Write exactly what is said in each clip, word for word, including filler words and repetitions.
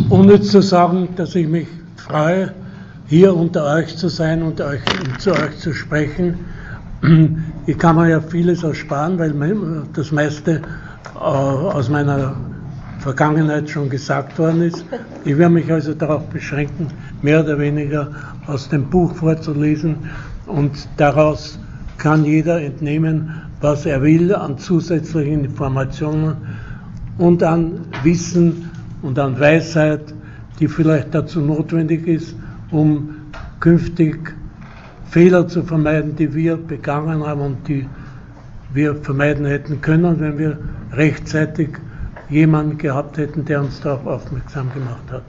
unnütz zu sagen, dass ich mich freue, hier unter euch zu sein und euch, zu euch zu sprechen. Ich kann mir ja vieles ersparen, weil das meiste äh, aus meiner Vergangenheit schon gesagt worden ist. Ich werde mich also darauf beschränken, mehr oder weniger aus dem Buch vorzulesen, und daraus kann jeder entnehmen, was er will an zusätzlichen Informationen und an Wissen und an Weisheit, die vielleicht dazu notwendig ist, um künftig Fehler zu vermeiden, die wir begangen haben und die wir vermeiden hätten können, wenn wir rechtzeitig jemanden gehabt hätten, der uns darauf aufmerksam gemacht hat.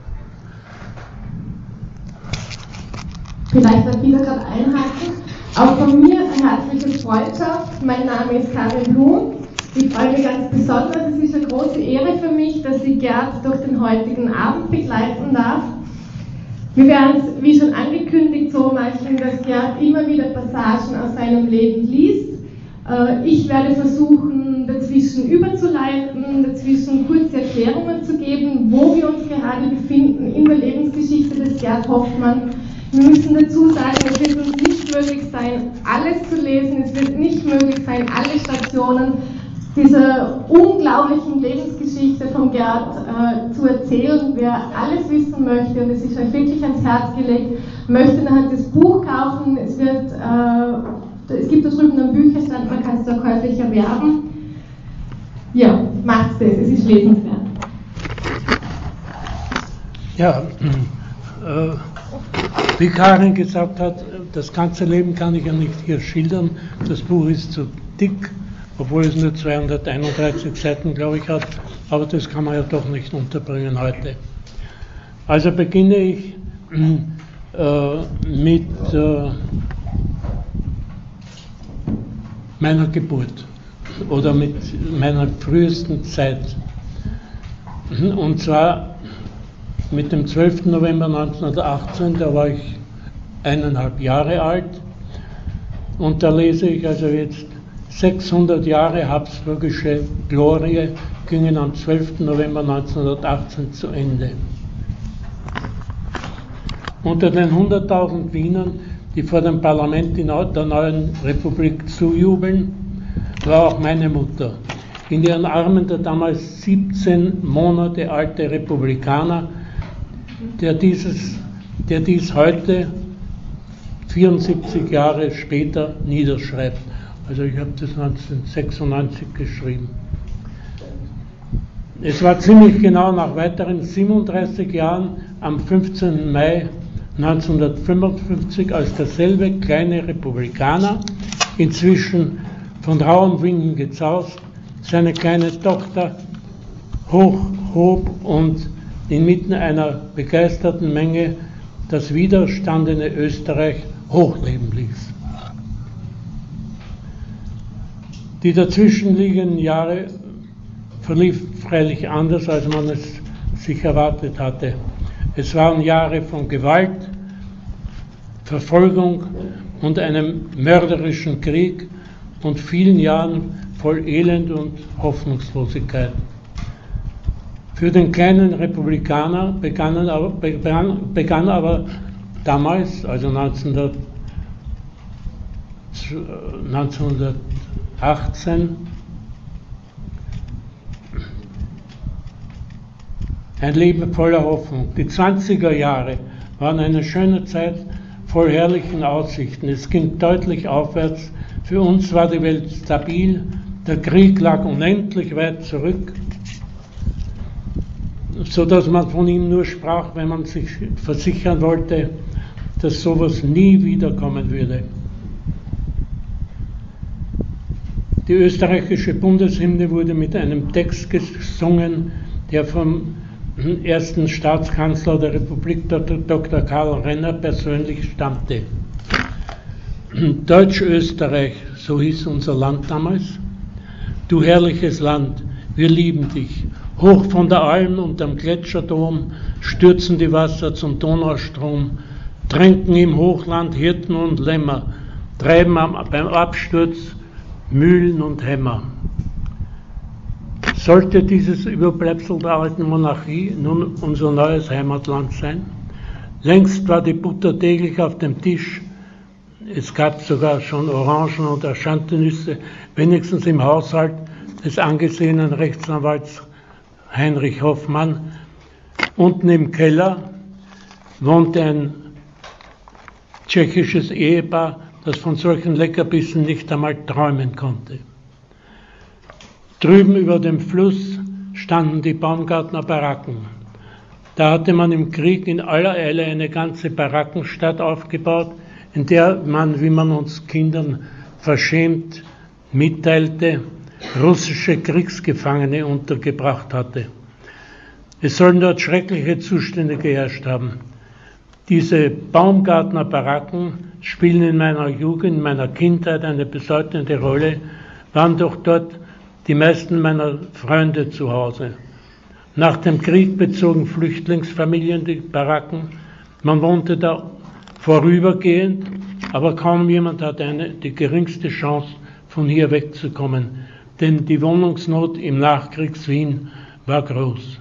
Vielleicht darf ich da gerade einhaken. Auch von mir eine herzliche Freundschaft. Mein Name ist Karin Blum. Ich freue mich ganz besonders. Es ist eine große Ehre für mich, dass ich Gerd durch den heutigen Abend begleiten darf. Wir werden es, wie schon angekündigt, so machen, dass Gerd immer wieder Passagen aus seinem Leben liest. Ich werde versuchen, dazwischen überzuleiten, dazwischen kurze Erklärungen zu geben, wo wir uns gerade befinden in der Lebensgeschichte des Gerd Hoffmann. Wir müssen dazu sagen, es wird uns nicht möglich sein, alles zu lesen, es wird nicht möglich sein, alle Stationen dieser unglaublichen Lebensgeschichte von Gerd äh, zu erzählen. Wer alles wissen möchte, und es ist euch wirklich ans Herz gelegt, möchte nachher das Buch kaufen. Es, wird, äh, es gibt da drüben einen Bücherstand, man kann es da käuflich erwerben. Ja, macht's das, es ist lesenswert. Ja, äh, wie Karin gesagt hat, das ganze Leben kann ich ja nicht hier schildern. Das Buch ist zu dick, obwohl es nur zweihunderteinunddreißig Seiten, glaube ich, hat, aber das kann man ja doch nicht unterbringen heute. Also beginne ich äh, mit äh, meiner Geburt oder mit meiner frühesten Zeit. Und zwar mit dem zwölften November neunzehnhundertachtzehn, da war ich eineinhalb Jahre alt, und da lese ich also jetzt: sechshundert Jahre habsburgische Glorie gingen am zwölften November neunzehnhundertachtzehn zu Ende. Unter den hunderttausend Wienern, die vor dem Parlament der neuen Republik zujubeln, war auch meine Mutter. In ihren Armen der damals siebzehn Monate alte Republikaner, der, dieses, der dies heute, vierundsiebzig Jahre später, niederschreibt. Also ich habe das neunzehnhundertsechsundneunzig geschrieben. Es war ziemlich genau nach weiteren siebenunddreißig Jahren, am fünfzehnten Mai neunzehnhundertfünfundfünfzig, als derselbe kleine Republikaner, inzwischen von rauem Winden gezaust, seine kleine Tochter hochhob und inmitten einer begeisterten Menge das widerstandene Österreich hochleben ließ. Die dazwischenliegenden Jahre verlief freilich anders, als man es sich erwartet hatte. Es waren Jahre von Gewalt, Verfolgung und einem mörderischen Krieg und vielen Jahren voll Elend und Hoffnungslosigkeit. Für den kleinen Republikaner begannen aber, begann, begann aber damals, also neunzehnhundertachtzehn, ein Leben voller Hoffnung. Die zwanziger Jahre waren eine schöne Zeit voll herrlichen Aussichten. Es ging deutlich aufwärts. Für uns war die Welt stabil. Der Krieg lag unendlich weit zurück, so dass man von ihm nur sprach, wenn man sich versichern wollte, dass sowas nie wiederkommen würde. Die österreichische Bundeshymne wurde mit einem Text gesungen, der vom ersten Staatskanzler der Republik, Doktor Karl Renner, persönlich stammte. Deutsch-Österreich, so hieß unser Land damals. Du herrliches Land, wir lieben dich. Hoch von der Alm und am Gletscherdom stürzen die Wasser zum Donaustrom, tränken im Hochland Hirten und Lämmer, treiben am, beim Absturz Mühlen und Hämmer. Sollte dieses Überbleibsel der alten Monarchie nun unser neues Heimatland sein? Längst war die Butter täglich auf dem Tisch. Es gab sogar schon Orangen und Aschantenüsse, wenigstens im Haushalt des angesehenen Rechtsanwalts Heinrich Hoffmann. Unten im Keller wohnte ein tschechisches Ehepaar, das von solchen Leckerbissen nicht einmal träumen konnte. Drüben über dem Fluss standen die Baumgartner Baracken. Da hatte man im Krieg in aller Eile eine ganze Barackenstadt aufgebaut, in der man, wie man uns Kindern verschämt mitteilte, russische Kriegsgefangene untergebracht hatte. Es sollen dort schreckliche Zustände geherrscht haben. Diese Baumgartner Baracken spielen in meiner Jugend, in meiner Kindheit eine bedeutende Rolle, waren doch dort die meisten meiner Freunde zu Hause. Nach dem Krieg bezogen Flüchtlingsfamilien die Baracken. Man wohnte da vorübergehend, aber kaum jemand hatte eine, die geringste Chance, von hier wegzukommen, denn die Wohnungsnot im Nachkriegs-Wien war groß.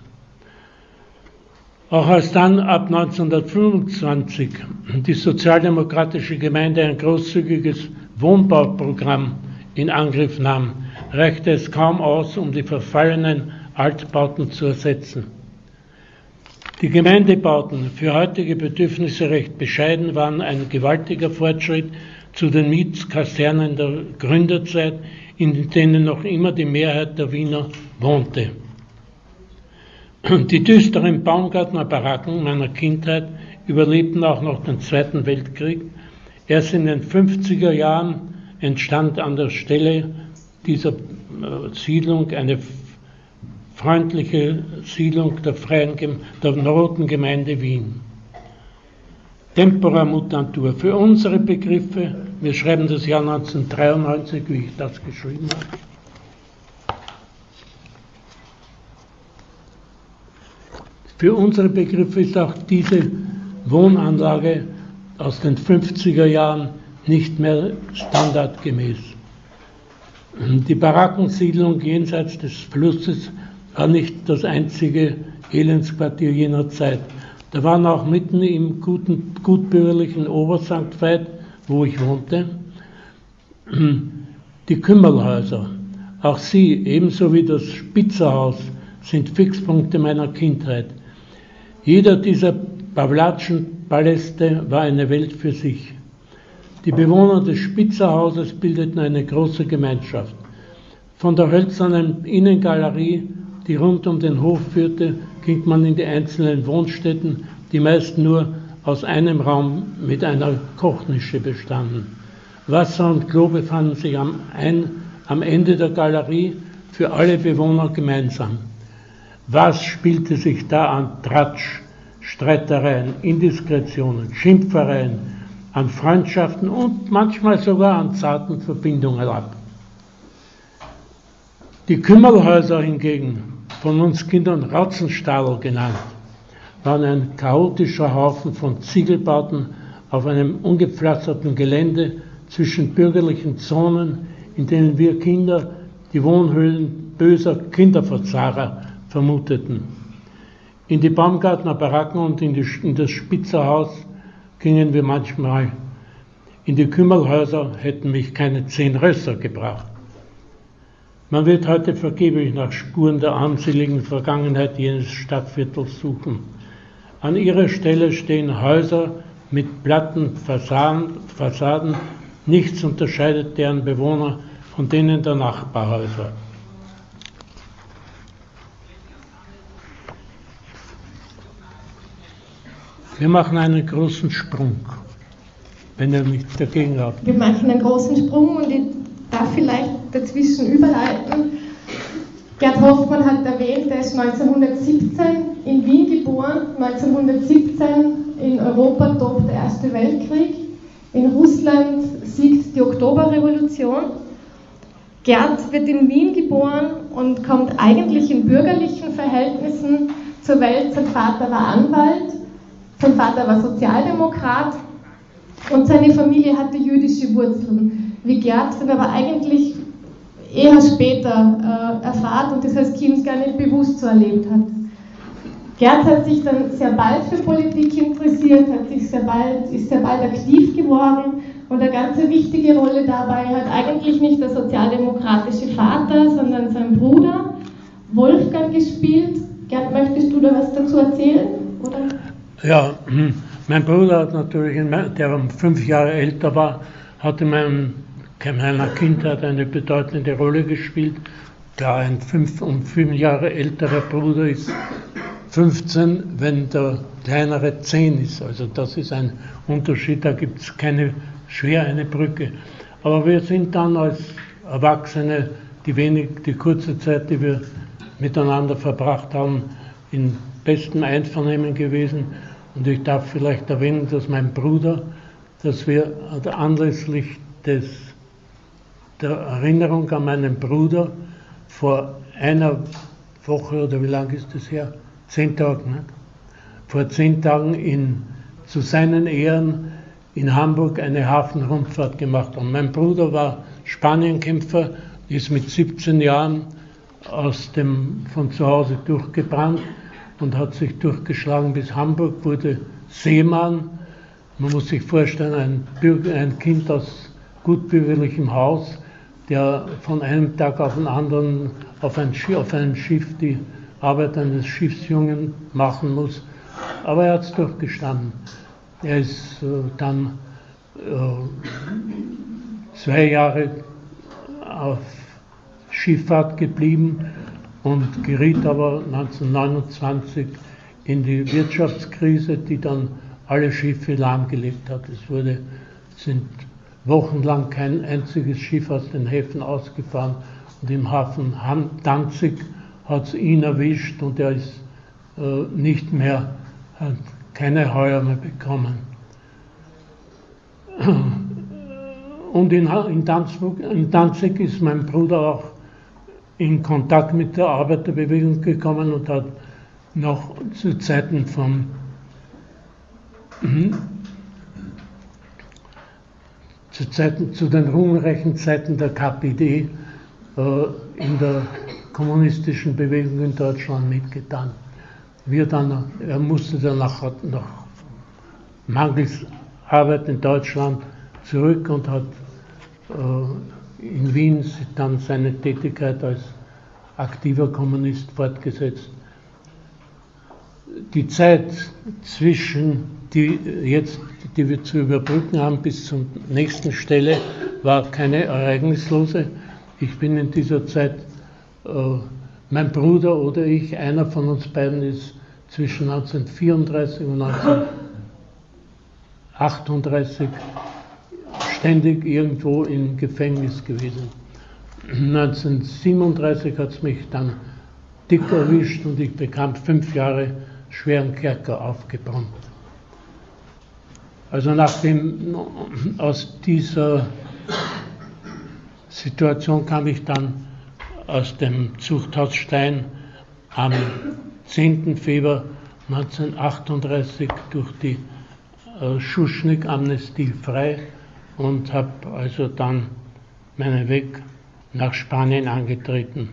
Auch als dann ab neunzehnhundertfünfundzwanzig die sozialdemokratische Gemeinde ein großzügiges Wohnbauprogramm in Angriff nahm, reichte es kaum aus, um die verfallenen Altbauten zu ersetzen. Die Gemeindebauten, für heutige Bedürfnisse recht bescheiden, waren ein gewaltiger Fortschritt zu den Mietskasernen der Gründerzeit, in denen noch immer die Mehrheit der Wiener wohnte. Die düsteren Baumgartner Baracken meiner Kindheit überlebten auch noch den Zweiten Weltkrieg. Erst in den fünfziger Jahren entstand an der Stelle dieser Siedlung eine freundliche Siedlung der, freien, der Roten Gemeinde Wien. Tempora mutantur. Für unsere Begriffe, wir schreiben das Jahr neunzehnhundertdreiundneunzig, wie ich das geschrieben habe. Für unsere Begriffe ist auch diese Wohnanlage aus den fünfziger Jahren nicht mehr standardgemäß. Die Barackensiedlung jenseits des Flusses war nicht das einzige Elendsquartier jener Zeit. Da waren auch mitten im guten, gutbürgerlichen Obersankt Veit, wo ich wohnte, die Kümmerlhäuser. Auch sie, ebenso wie das Spitzerhaus, sind Fixpunkte meiner Kindheit. Jeder dieser Pawlatschen-Paläste war eine Welt für sich. Die Bewohner des Spitzerhauses bildeten eine große Gemeinschaft. Von der hölzernen Innengalerie, die rund um den Hof führte, ging man in die einzelnen Wohnstätten, die meist nur aus einem Raum mit einer Kochnische bestanden. Wasser und Klo befanden sich am, ein, am Ende der Galerie, für alle Bewohner gemeinsam. Was spielte sich da an Tratsch, Streitereien, Indiskretionen, Schimpfereien, an Freundschaften und manchmal sogar an zarten Verbindungen ab. Die Kümmerlhäuser hingegen, von uns Kindern Ratzenstadel genannt, waren ein chaotischer Haufen von Ziegelbauten auf einem ungepflasterten Gelände zwischen bürgerlichen Zonen, in denen wir Kinder die Wohnhöhlen böser Kinderverzahrer vermuteten. In die Baumgartner Baracken und in, die, in das Spitzerhaus gingen wir manchmal. In die Kümmerlhäuser hätten mich keine zehn Rösser gebracht. Man wird heute vergeblich nach Spuren der armseligen Vergangenheit jenes Stadtviertels suchen. An ihrer Stelle stehen Häuser mit platten Fassaden, Fassaden. Nichts unterscheidet deren Bewohner von denen der Nachbarhäuser. Wir machen einen großen Sprung, wenn ihr nichts dagegen habt. Wir machen einen großen Sprung und ich darf vielleicht dazwischen überleiten. Gerd Hoffmann hat erwähnt, er ist neunzehnhundertsiebzehn in Wien geboren, neunzehnhundertsiebzehn in Europa tobt der Erste Weltkrieg, in Russland siegt die Oktoberrevolution. Gerd wird in Wien geboren und kommt eigentlich in bürgerlichen Verhältnissen zur Welt. Sein Vater war Anwalt. Sein Vater war Sozialdemokrat und seine Familie hatte jüdische Wurzeln. Wie Gerd sind aber eigentlich eher später äh, erfahrt und das als Kind gar nicht bewusst so erlebt hat. Gerd hat sich dann sehr bald für Politik interessiert, hat sich sehr bald, ist sehr bald aktiv geworden und eine ganz wichtige Rolle dabei hat eigentlich nicht der sozialdemokratische Vater, sondern sein Bruder Wolfgang gespielt. Gerd, möchtest du da was dazu erzählen? Oder? Ja, mein Bruder hat natürlich, der fünf Jahre älter war, hat in meinem, meiner Kindheit eine bedeutende Rolle gespielt. Klar, ein fünf und fünf Jahre älterer Bruder ist fünfzehn, wenn der kleinere zehn ist. Also das ist ein Unterschied, da gibt es keine, schwer eine Brücke. Aber wir sind dann als Erwachsene, die wenig, die kurze Zeit, die wir miteinander verbracht haben, in bestem Einvernehmen gewesen. Und ich darf vielleicht erwähnen, dass mein Bruder, dass wir anlässlich des, der Erinnerung an meinen Bruder vor einer Woche, oder wie lange ist das her? Zehn Tage, nicht? Vor zehn Tagen in, zu seinen Ehren in Hamburg eine Hafenrundfahrt gemacht haben. Mein Bruder war Spanienkämpfer, ist mit siebzehn Jahren aus dem, von zu Hause durchgebrannt und hat sich durchgeschlagen bis Hamburg, wurde Seemann. Man muss sich vorstellen, ein, Bürger, ein Kind aus gutbürgerlichem Haus, der von einem Tag auf den anderen auf ein, auf einem Schiff die Arbeit eines Schiffsjungen machen muss. Aber er hat es durchgestanden. Er ist äh, dann äh, zwei Jahre auf Schifffahrt geblieben und geriet aber neunzehnhundertneunundzwanzig in die Wirtschaftskrise, die dann alle Schiffe lahmgelegt hat. Es wurde, sind wochenlang kein einziges Schiff aus den Häfen ausgefahren und im Hafen Danzig hat es ihn erwischt und er ist äh, nicht mehr, hat keine Heuer mehr bekommen. Und in, in, Danzig, in Danzig ist mein Bruder auch in Kontakt mit der Arbeiterbewegung gekommen und hat noch zu Zeiten von zu, Zeiten, zu den ruhmreichen Zeiten der K P D äh, in der kommunistischen Bewegung in Deutschland mitgetan. Wir dann, er musste dann nach, nach mangels Arbeit in Deutschland zurück und hat äh, in Wien dann seine Tätigkeit als aktiver Kommunist fortgesetzt. Die Zeit zwischen, die jetzt, die wir zu überbrücken haben, bis zur nächsten Stelle, war keine ereignislose. Ich bin in dieser Zeit, äh, mein Bruder oder ich, einer von uns beiden ist zwischen neunzehnhundertvierunddreißig und neunzehnhundertachtunddreißig ständig irgendwo im Gefängnis gewesen. neunzehnhundertsiebenunddreißig hat es mich dann dick erwischt und ich bekam fünf Jahre schweren Kerker aufgebrannt. Also nachdem aus dieser Situation kam ich dann aus dem Zuchthaus Stein am zehnten Februar neunzehnhundertachtunddreißig durch die äh, Schuschnigg-Amnestie frei und habe also dann meinen Weg nach Spanien angetreten.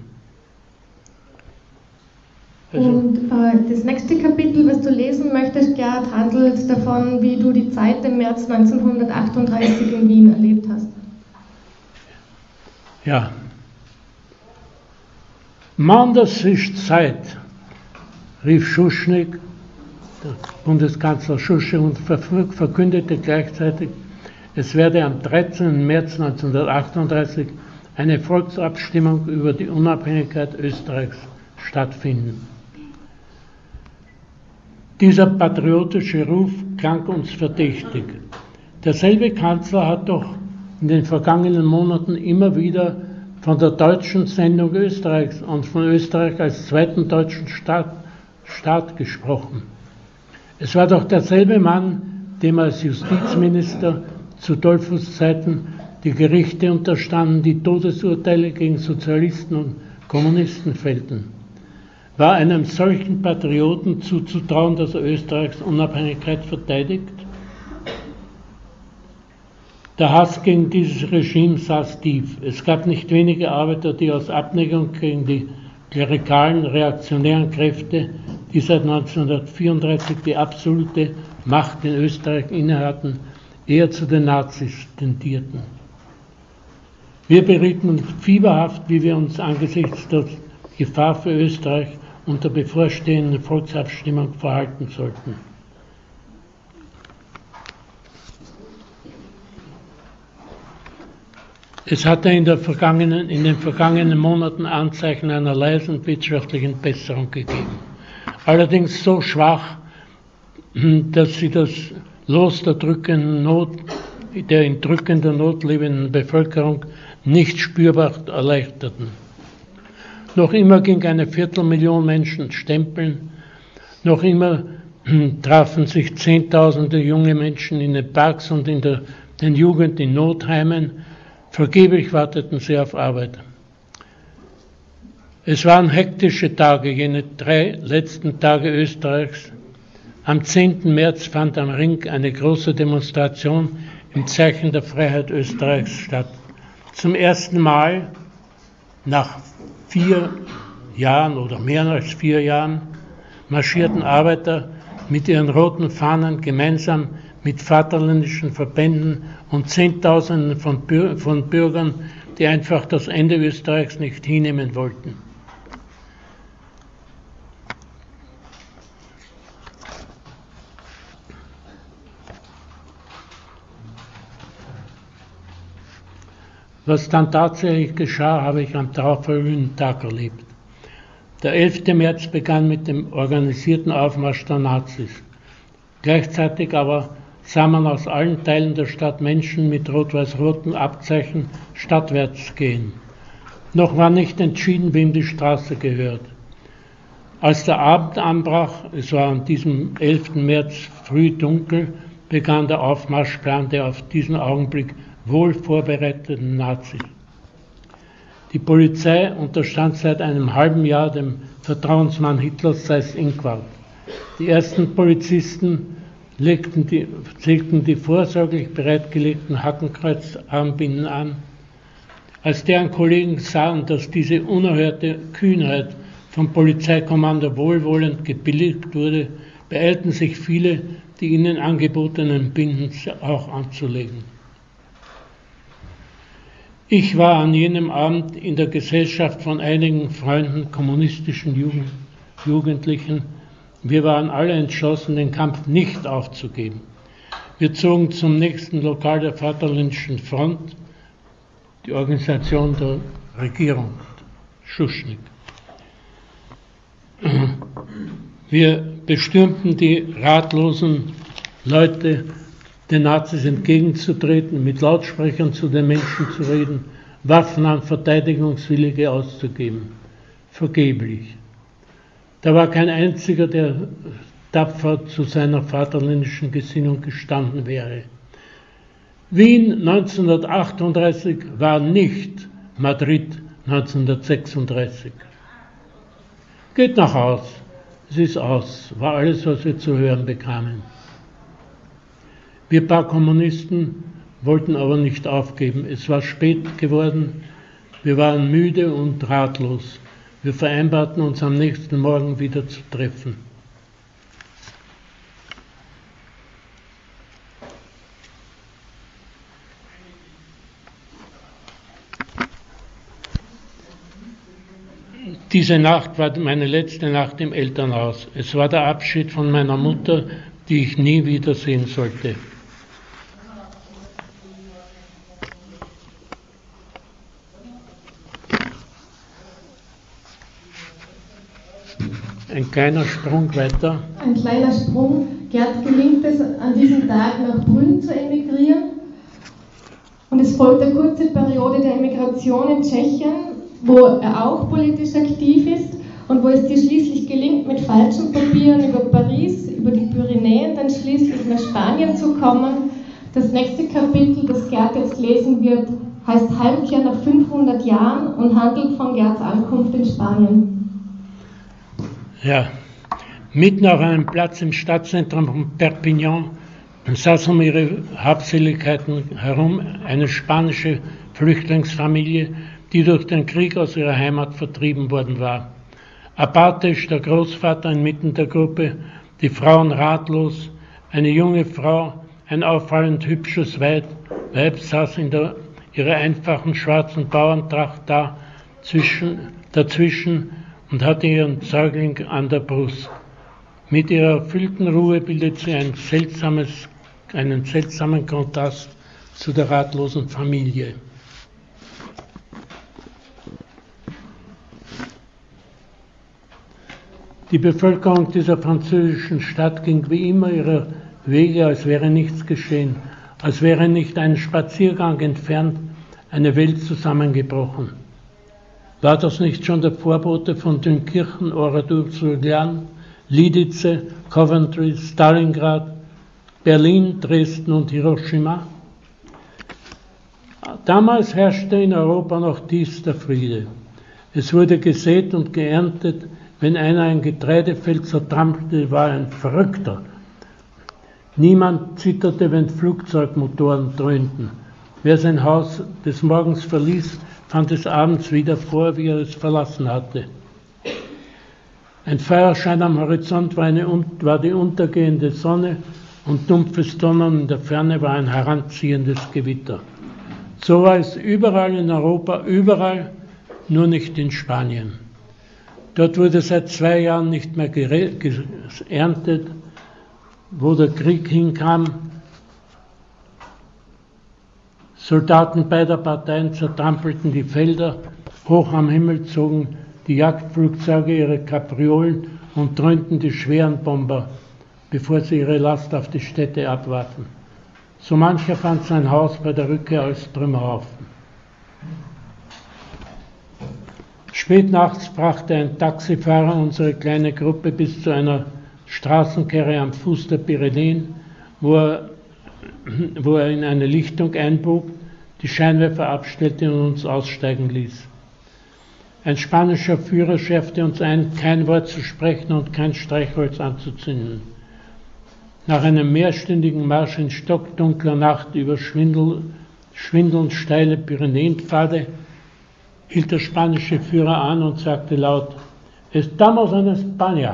Also und äh, das nächste Kapitel, was du lesen möchtest, Gerd, handelt davon, wie du die Zeit im März neunzehnhundertachtunddreißig in Wien erlebt hast. Ja. Mann, das ist Zeit, rief Schuschnigg, der Bundeskanzler Schuschnigg, und verkündete gleichzeitig, es werde am dreizehnten März neunzehnhundertachtunddreißig eine Volksabstimmung über die Unabhängigkeit Österreichs stattfinden. Dieser patriotische Ruf klang uns verdächtig. Derselbe Kanzler hat doch in den vergangenen Monaten immer wieder von der deutschen Sendung Österreichs und von Österreich als zweiten deutschen Staat, Staat gesprochen. Es war doch derselbe Mann, dem als Justizminister zu Dollfuß Zeiten die Gerichte unterstanden, die Todesurteile gegen Sozialisten und Kommunisten fällten. War einem solchen Patrioten zuzutrauen, dass er Österreichs Unabhängigkeit verteidigt? Der Hass gegen dieses Regime saß tief. Es gab nicht wenige Arbeiter, die aus Abneigung gegen die klerikalen, reaktionären Kräfte, die seit neunzehnhundertvierunddreißig die absolute Macht in Österreich innehatten, eher zu den Nazis tendierten. Wir berieten uns fieberhaft, wie wir uns angesichts der Gefahr für Österreich und der bevorstehenden Volksabstimmung verhalten sollten. Es hatte in, der vergangenen, in den vergangenen Monaten Anzeichen einer leisen wirtschaftlichen Besserung gegeben. Allerdings so schwach, dass sie das Los der, drückenden Not, der in drückender Not lebenden Bevölkerung nicht spürbar erleichterten. Noch immer ging eine Viertelmillion Menschen stempeln, noch immer trafen sich Zehntausende junge Menschen in den Parks und in der, den Jugend in Notheimen. Vergeblich warteten sie auf Arbeit. Es waren hektische Tage, jene drei letzten Tage Österreichs. Am zehnten März fand am Ring eine große Demonstration im Zeichen der Freiheit Österreichs statt. Zum ersten Mal nach vier Jahren oder mehr als vier Jahren marschierten Arbeiter mit ihren roten Fahnen gemeinsam mit vaterländischen Verbänden und Zehntausenden von, Bür- von Bürgern, die einfach das Ende Österreichs nicht hinnehmen wollten. Was dann tatsächlich geschah, habe ich am darauffolgenden Tag erlebt. Der elfte März begann mit dem organisierten Aufmarsch der Nazis. Gleichzeitig aber sah man aus allen Teilen der Stadt Menschen mit rot-weiß-roten Abzeichen stadtwärts gehen. Noch war nicht entschieden, wem die Straße gehört. Als der Abend anbrach, es war an diesem elften März früh dunkel, begann der Aufmarschplan der auf diesen Augenblick wohl vorbereiteten Nazis. Die Polizei unterstand seit einem halben Jahr dem Vertrauensmann Hitlers Seyß-Inquart. Die ersten Polizisten legten die, legten die vorsorglich bereitgelegten Hakenkreuzarmbinden an. Als deren Kollegen sahen, dass diese unerhörte Kühnheit vom Polizeikommando wohlwollend gebilligt wurde, beeilten sich viele, die ihnen angebotenen Binden auch anzulegen. Ich war an jenem Abend in der Gesellschaft von einigen Freunden kommunistischen Jugend, Jugendlichen. Wir waren alle entschlossen, den Kampf nicht aufzugeben. Wir zogen zum nächsten Lokal der Vaterländischen Front, die Organisation der Regierung, Schuschnigg. Wir bestürmten die ratlosen Leute, den Nazis entgegenzutreten, mit Lautsprechern zu den Menschen zu reden, Waffen an Verteidigungswillige auszugeben. Vergeblich. Da war kein einziger, der tapfer zu seiner vaterländischen Gesinnung gestanden wäre. Wien neunzehnhundertachtunddreißig war nicht Madrid neunzehnhundertsechsunddreißig. Geht nach Haus, es ist aus, war alles, was wir zu hören bekamen. Wir paar Kommunisten wollten aber nicht aufgeben. Es war spät geworden, wir waren müde und ratlos. Wir vereinbarten uns am nächsten Morgen wieder zu treffen. Diese Nacht war meine letzte Nacht im Elternhaus. Es war der Abschied von meiner Mutter, die ich nie wiedersehen sollte. Ein kleiner Sprung weiter. Ein kleiner Sprung. Gerd gelingt es, an diesem Tag nach Brünn zu emigrieren. Und es folgt eine kurze Periode der Emigration in Tschechien, wo er auch politisch aktiv ist und wo es dir schließlich gelingt, mit falschen Papieren über Paris, über die Pyrenäen, dann schließlich nach Spanien zu kommen. Das nächste Kapitel, das Gerd jetzt lesen wird, heißt Heimkehr nach fünfhundert Jahren und handelt von Gerds Ankunft in Spanien. Ja, mitten auf einem Platz im Stadtzentrum von Perpignan saß um ihre Habseligkeiten herum eine spanische Flüchtlingsfamilie, die durch den Krieg aus ihrer Heimat vertrieben worden war. Apathisch der Großvater inmitten der Gruppe, die Frauen ratlos, eine junge Frau, ein auffallend hübsches Weib, Weib saß in der, ihrer einfachen schwarzen Bauerntracht da, zwischen, dazwischen und hatte ihren Säugling an der Brust. Mit ihrer erfüllten Ruhe bildet sie ein seltsames, einen seltsamen Kontrast zu der ratlosen Familie. Die Bevölkerung dieser französischen Stadt ging wie immer ihrer Wege, als wäre nichts geschehen, als wäre nicht ein Spaziergang entfernt eine Welt zusammengebrochen. War das nicht schon der Vorbote von Dünkirchen, Oradour-sur-Glane, Lidice, Coventry, Stalingrad, Berlin, Dresden und Hiroshima? Damals herrschte in Europa noch tiefster Friede. Es wurde gesät und geerntet. Wenn einer ein Getreidefeld zertrampelte, war er ein Verrückter. Niemand zitterte, wenn Flugzeugmotoren dröhnten. Wer sein Haus des Morgens verließ, fand es abends wieder vor, wie er es verlassen hatte. Ein Feuerschein am Horizont war, eine, war die untergehende Sonne und dumpfes Donnern in der Ferne war ein heranziehendes Gewitter. So war es überall in Europa, überall, nur nicht in Spanien. Dort wurde seit zwei Jahren nicht mehr geerntet, wo der Krieg hinkam. Soldaten beider Parteien zertrampelten die Felder, hoch am Himmel zogen die Jagdflugzeuge ihre Kapriolen und dröhnten die schweren Bomber, bevor sie ihre Last auf die Städte abwarfen. So mancher fand sein Haus bei der Rückkehr als Trümmerhaufen. Spät nachts brachte ein Taxifahrer unsere kleine Gruppe bis zu einer Straßenkehre am Fuß der Pyrenäen, wo er, wo er in eine Lichtung einbog, die Scheinwerfer abstellte und uns aussteigen ließ. Ein spanischer Führer schärfte uns ein, kein Wort zu sprechen und kein Streichholz anzuzünden. Nach einem mehrstündigen Marsch in stockdunkler Nacht über Schwindel, schwindelnd steile Pyrenäenpfade hielt der spanische Führer an und sagte laut: "Estamos en España."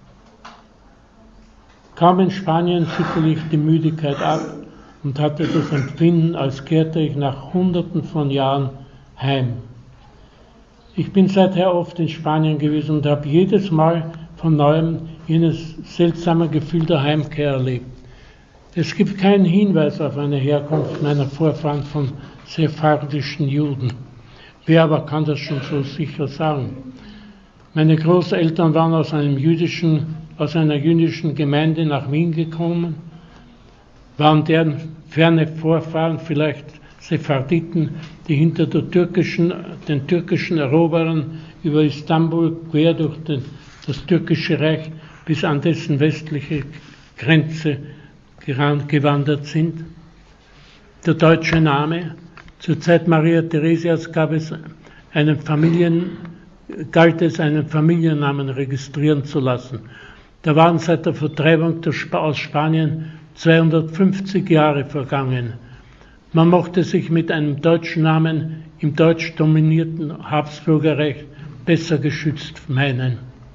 Kaum in Spanien schüttelte ich die Müdigkeit ab und hatte das Empfinden, als kehrte ich nach Hunderten von Jahren heim. Ich bin seither oft in Spanien gewesen und habe jedes Mal von neuem jenes seltsame Gefühl der Heimkehr erlebt. Es gibt keinen Hinweis auf eine Herkunft meiner Vorfahren von sephardischen Juden. Wer aber kann das schon so sicher sagen? Meine Großeltern waren aus, einem jüdischen, aus einer jüdischen Gemeinde nach Wien gekommen. Waren deren ferne Vorfahren vielleicht Sepharditen, die hinter der türkischen, den türkischen Eroberern über Istanbul quer durch den, das türkische Reich bis an dessen westliche Grenze gewandert sind? Der deutsche Name: Zur Zeit Maria Theresias gab es einen Familien, galt es, einen Familiennamen registrieren zu lassen. Da waren seit der Vertreibung aus Spanien zweihundertfünfzig Jahre vergangen. Man mochte sich mit einem deutschen Namen im deutsch dominierten Habsburgerreich besser geschützt meinen.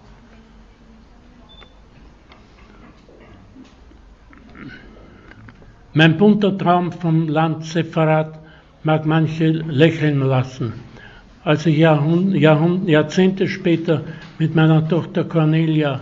Mein bunter Traum vom Land Sepharad mag manche lächeln lassen. Als ich Jahrhund- Jahrhund- Jahrzehnte später mit meiner Tochter Cornelia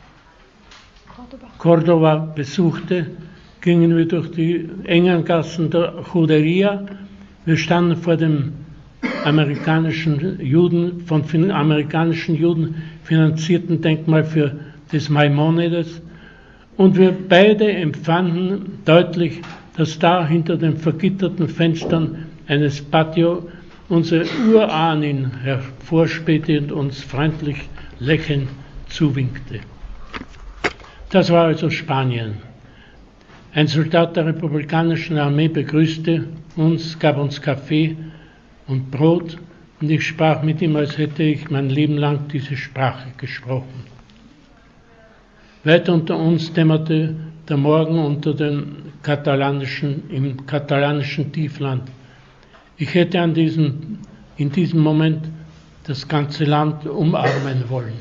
Córdoba besuchte, gingen wir durch die engen Gassen der Juderia. Wir standen vor dem amerikanischen Juden, von amerikanischen Juden finanzierten Denkmal für des Maimonides, und wir beide empfanden deutlich, dass da hinter den vergitterten Fenstern eines Patio unsere Urahnin hervorspähte und uns freundlich lächelnd zuwinkte. Das war also Spanien. Ein Soldat der republikanischen Armee begrüßte uns, gab uns Kaffee und Brot, und ich sprach mit ihm, als hätte ich mein Leben lang diese Sprache gesprochen. Weit unter uns dämmerte der Morgen unter den katalanischen, im katalanischen Tiefland. Ich hätte an diesem, in diesem Moment das ganze Land umarmen wollen.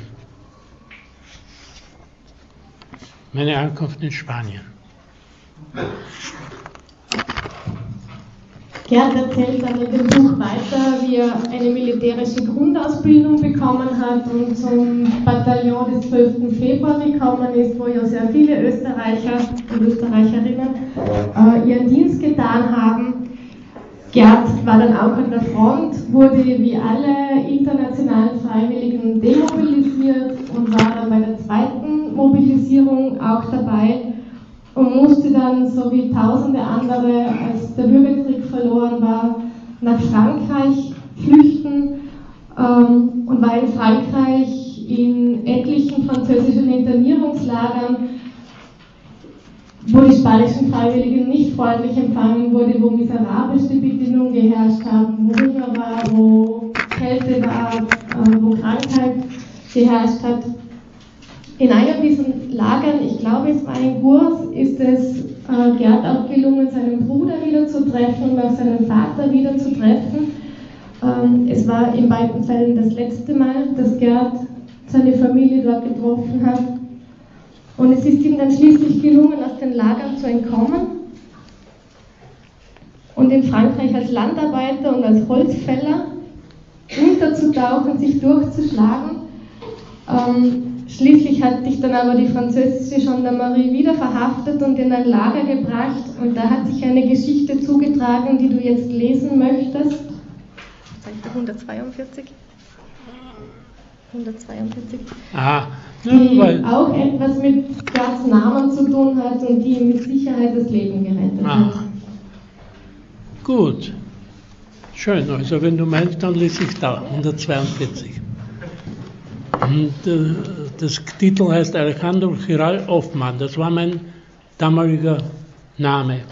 Meine Ankunft in Spanien. Gerd erzählt dann in dem Buch weiter, wie er eine militärische Grundausbildung bekommen hat und zum Bataillon des zwölften Februar gekommen ist, wo ja sehr viele Österreicher und Österreicherinnen äh, ihren Dienst getan haben. Gerd war dann auch an der Front, wurde wie alle internationalen Freiwilligen demobilisiert und war dann bei der zweiten Mobilisierung auch dabei und musste dann, so wie tausende andere, als der Bürgerkrieg verloren war, nach Frankreich flüchten ähm, und war in Frankreich in etlichen französischen Internierungslagern, wo die spanischen Freiwilligen nicht freundlich empfangen wurde, wo miserabelste Bedingungen geherrscht haben, wo Hunger war, wo Kälte war, äh, wo Krankheit geherrscht hat. In einem dieser Lagern, ich glaube es war in Gurs, ist es äh, Gerd auch gelungen, seinen Bruder wieder zu treffen und auch seinen Vater wieder zu treffen. Ähm, es war in beiden Fällen das letzte Mal, dass Gerd seine Familie dort getroffen hat. Und es ist ihm dann schließlich gelungen, aus den Lagern zu entkommen und in Frankreich als Landarbeiter und als Holzfäller unterzutauchen, sich durchzuschlagen. Ähm, Schließlich hat dich dann aber die französische Gendarmerie wieder verhaftet und in ein Lager gebracht und da hat sich eine Geschichte zugetragen, die du jetzt lesen möchtest. Seite hundertzweiundvierzig. hundertzweiundvierzig. Ah, die weil auch etwas mit Gerds Namen zu tun hat und die ihm mit Sicherheit das Leben gerettet ah. hat. Gut. Schön, also wenn du meinst, dann lese ich da, hundertzweiundvierzig. Und, äh, das Titel heißt Alejandro Giral Hoffmann, das war mein damaliger Name.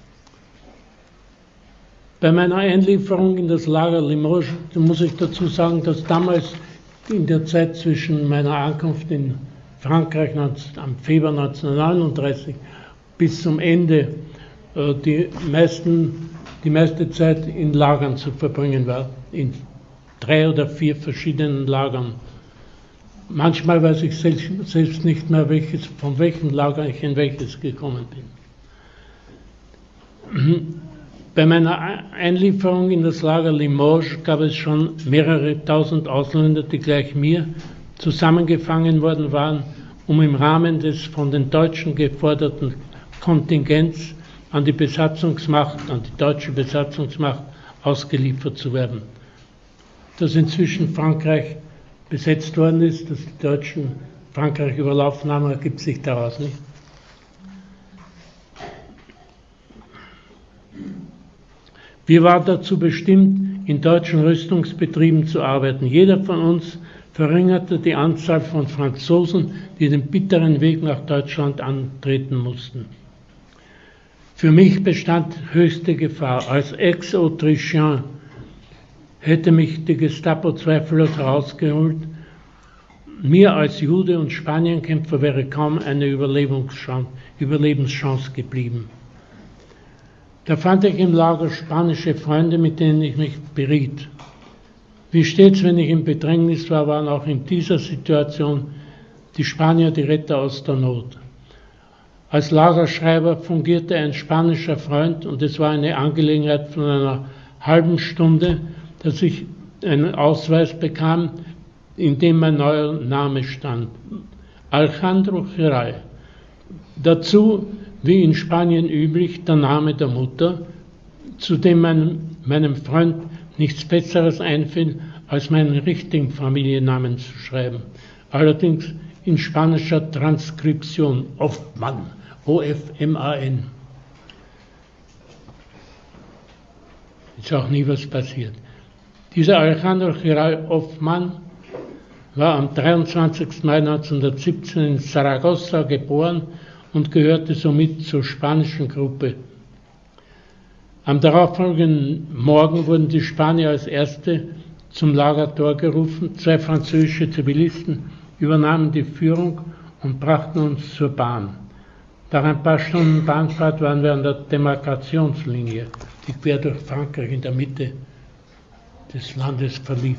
Bei meiner Einlieferung in das Lager Limoges muss ich dazu sagen, dass damals in der Zeit zwischen meiner Ankunft in Frankreich am Februar neunzehnhundertneununddreißig bis zum Ende äh, die, meisten, die meiste Zeit in Lagern zu verbringen war, in drei oder vier verschiedenen Lagern. Manchmal weiß ich selbst, selbst nicht mehr, welches, von welchem Lager ich in welches gekommen bin. Bei meiner Einlieferung in das Lager Limoges gab es schon mehrere tausend Ausländer, die gleich mir zusammengefangen worden waren, um im Rahmen des von den Deutschen geforderten Kontingents an die Besatzungsmacht, an die deutsche Besatzungsmacht ausgeliefert zu werden. Dass inzwischen Frankreich besetzt worden ist, dass die Deutschen Frankreich überlaufen haben, ergibt sich daraus nicht. Wir waren dazu bestimmt, in deutschen Rüstungsbetrieben zu arbeiten. Jeder von uns verringerte die Anzahl von Franzosen, die den bitteren Weg nach Deutschland antreten mussten. Für mich bestand höchste Gefahr. Als Ex-Autrichien hätte mich die Gestapo zweifellos herausgeholt. Mir als Jude und Spanienkämpfer wäre kaum eine Überlebenschance, Überlebenschance geblieben. Da fand ich im Lager spanische Freunde, mit denen ich mich beriet. Wie stets, wenn ich im Bedrängnis war, waren auch in dieser Situation die Spanier die Retter aus der Not. Als Lagerschreiber fungierte ein spanischer Freund und es war eine Angelegenheit von einer halben Stunde, dass ich einen Ausweis bekam, in dem mein neuer Name stand. Alejandro Giral. Dazu, wie in Spanien üblich, der Name der Mutter, zu dem meinem, meinem Freund nichts Besseres einfiel, als meinen richtigen Familiennamen zu schreiben. Allerdings in spanischer Transkription, Hoffmann, O F M A N. Ist auch nie was passiert. Dieser Alejandro Giral Hoffmann war am dreiundzwanzigsten Mai neunzehnhundertsiebzehn in Saragossa geboren und gehörte somit zur spanischen Gruppe. Am darauffolgenden Morgen wurden die Spanier als Erste zum Lagertor gerufen. Zwei französische Zivilisten übernahmen die Führung und brachten uns zur Bahn. Nach ein paar Stunden Bahnfahrt waren wir an der Demarkationslinie, die quer durch Frankreich in der Mitte des Landes verlief.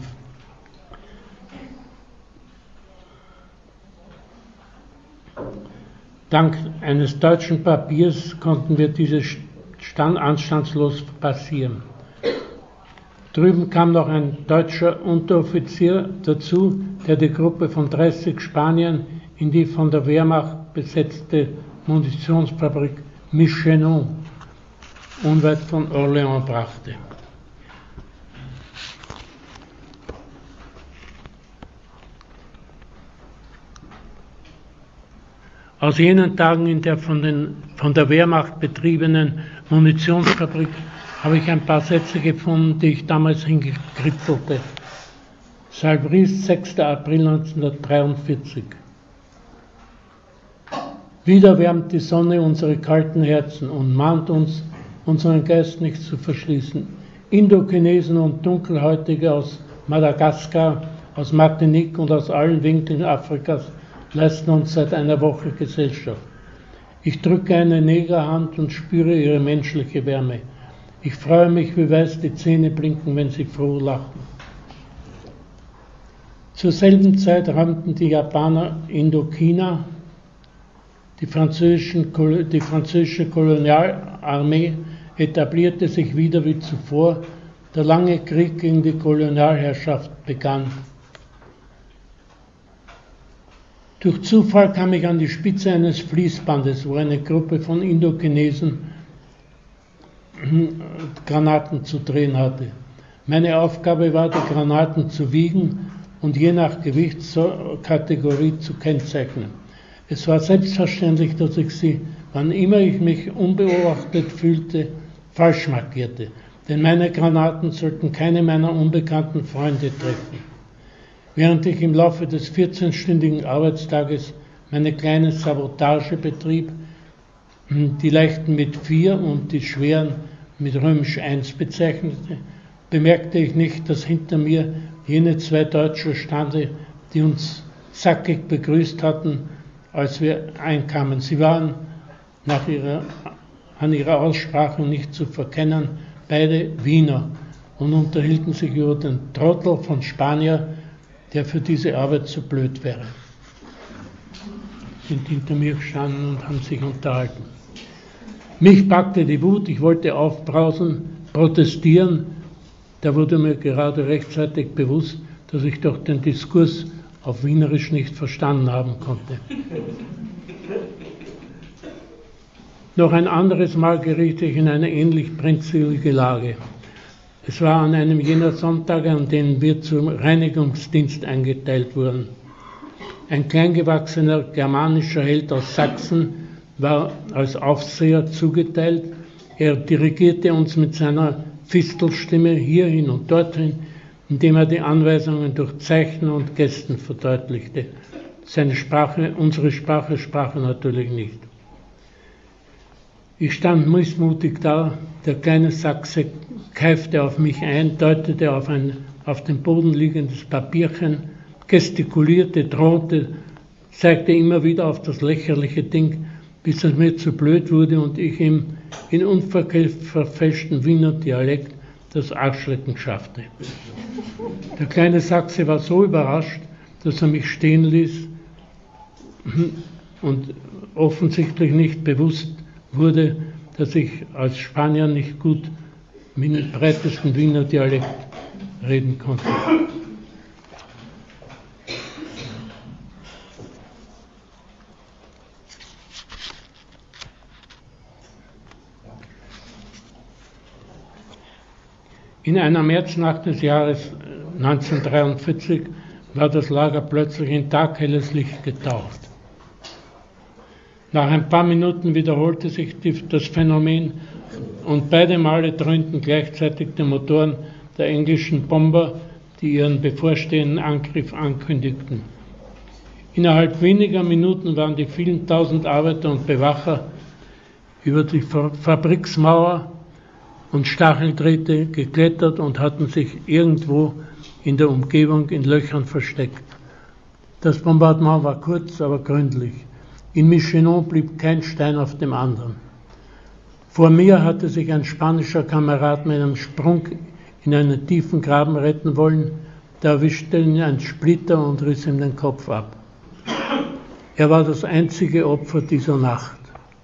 Dank eines deutschen Papiers konnten wir diese Stand anstandslos passieren. Drüben kam noch ein deutscher Unteroffizier dazu, der die Gruppe von dreißig Spaniern in die von der Wehrmacht besetzte Munitionsfabrik Michenon unweit von Orléans brachte. Aus jenen Tagen in der von, den, von der Wehrmacht betriebenen Munitionsfabrik habe ich ein paar Sätze gefunden, die ich damals hingekritzelte. Salbris, sechster April neunzehnhundertdreiundvierzig. Wieder wärmt die Sonne unsere kalten Herzen und mahnt uns, unseren Geist nicht zu verschließen. Indochinesen und Dunkelhäutige aus Madagaskar, aus Martinique und aus allen Winkeln Afrikas leisten uns seit einer Woche Gesellschaft. Ich drücke eine Negerhand und spüre ihre menschliche Wärme. Ich freue mich, wie weiß die Zähne blinken, wenn sie froh lachen. Zur selben Zeit räumten die Japaner Indochina, die, die französische Kolonialarmee etablierte sich wieder wie zuvor, der lange Krieg gegen die Kolonialherrschaft begann. Durch Zufall kam ich an die Spitze eines Fließbandes, wo eine Gruppe von Indochinesen Granaten zu drehen hatte. Meine Aufgabe war, die Granaten zu wiegen und je nach Gewichtskategorie zu kennzeichnen. Es war selbstverständlich, dass ich sie, wann immer ich mich unbeobachtet fühlte, falsch markierte, denn meine Granaten sollten keine meiner unbekannten Freunde treffen. Während ich im Laufe des vierzehnstündigen Arbeitstages meine kleine Sabotage betrieb, die leichten mit vier und die schweren mit römisch eins bezeichnete, bemerkte ich nicht, dass hinter mir jene zwei Deutsche standen, die uns sackig begrüßt hatten, als wir einkamen. Sie waren nach ihrer, an ihrer Aussprache nicht zu verkennen, beide Wiener, und unterhielten sich über den Trottel von Spanier, der für diese Arbeit zu blöd wäre. Sind hinter mir gestanden und haben sich unterhalten. Mich packte die Wut, ich wollte aufbrausen, protestieren. Da wurde mir gerade rechtzeitig bewusst, dass ich doch den Diskurs auf Wienerisch nicht verstanden haben konnte. Noch ein anderes Mal geriet ich in eine ähnlich brenzlige Lage. Es war an einem jener Sonntage, an denen wir zum Reinigungsdienst eingeteilt wurden. Ein kleingewachsener germanischer Held aus Sachsen war als Aufseher zugeteilt. Er dirigierte uns mit seiner Fistelstimme hierhin und dorthin, indem er die Anweisungen durch Zeichen und Gesten verdeutlichte. Seine Sprache, unsere Sprache sprach er natürlich nicht. Ich stand missmutig da, der kleine Sachse keifte auf mich ein, deutete auf ein auf dem Boden liegendes Papierchen, gestikulierte, drohte, zeigte immer wieder auf das lächerliche Ding, bis es mir zu blöd wurde und ich ihm in unverfälschten Wiener Dialekt das Arschlecken schaffte. Der kleine Sachse war so überrascht, dass er mich stehen ließ und offensichtlich nicht bewusst wurde, dass ich als Spanier nicht gut mit dem breitesten Wiener Dialekt reden konnte. In einer Märznacht des Jahres neunzehnhundertdreiundvierzig war das Lager plötzlich in taghelles Licht getaucht. Nach ein paar Minuten wiederholte sich das Phänomen und beide Male dröhnten gleichzeitig die Motoren der englischen Bomber, die ihren bevorstehenden Angriff ankündigten. Innerhalb weniger Minuten waren die vielen tausend Arbeiter und Bewacher über die Fabriksmauer und Stacheldrähte geklettert und hatten sich irgendwo in der Umgebung in Löchern versteckt. Das Bombardement war kurz, aber gründlich. In Michinon blieb kein Stein auf dem anderen. Vor mir hatte sich ein spanischer Kamerad mit einem Sprung in einen tiefen Graben retten wollen, da erwischte ihn ein Splitter und riss ihm den Kopf ab. Er war das einzige Opfer dieser Nacht.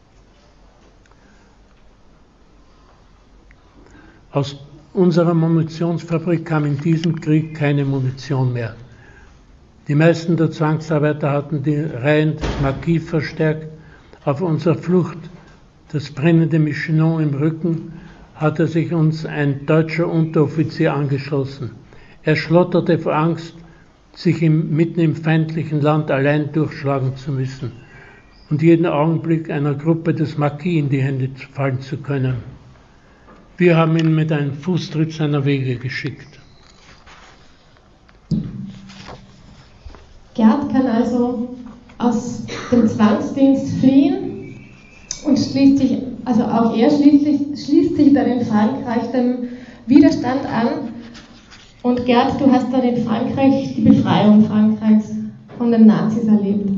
Aus unserer Munitionsfabrik kam in diesem Krieg keine Munition mehr. Die meisten der Zwangsarbeiter hatten die Reihen des Marquis verstärkt. Auf unserer Flucht, das brennende Michinon im Rücken, hatte sich uns ein deutscher Unteroffizier angeschlossen. Er schlotterte vor Angst, sich im, mitten im feindlichen Land allein durchschlagen zu müssen und jeden Augenblick einer Gruppe des Marquis in die Hände fallen zu können. Wir haben ihn mit einem Fußtritt seiner Wege geschickt. Gerd kann also aus dem Zwangsdienst fliehen und schließt sich, also auch er schließt sich, schließt sich dann in Frankreich dem Widerstand an. Und Gerd, du hast dann in Frankreich die Befreiung Frankreichs von den Nazis erlebt.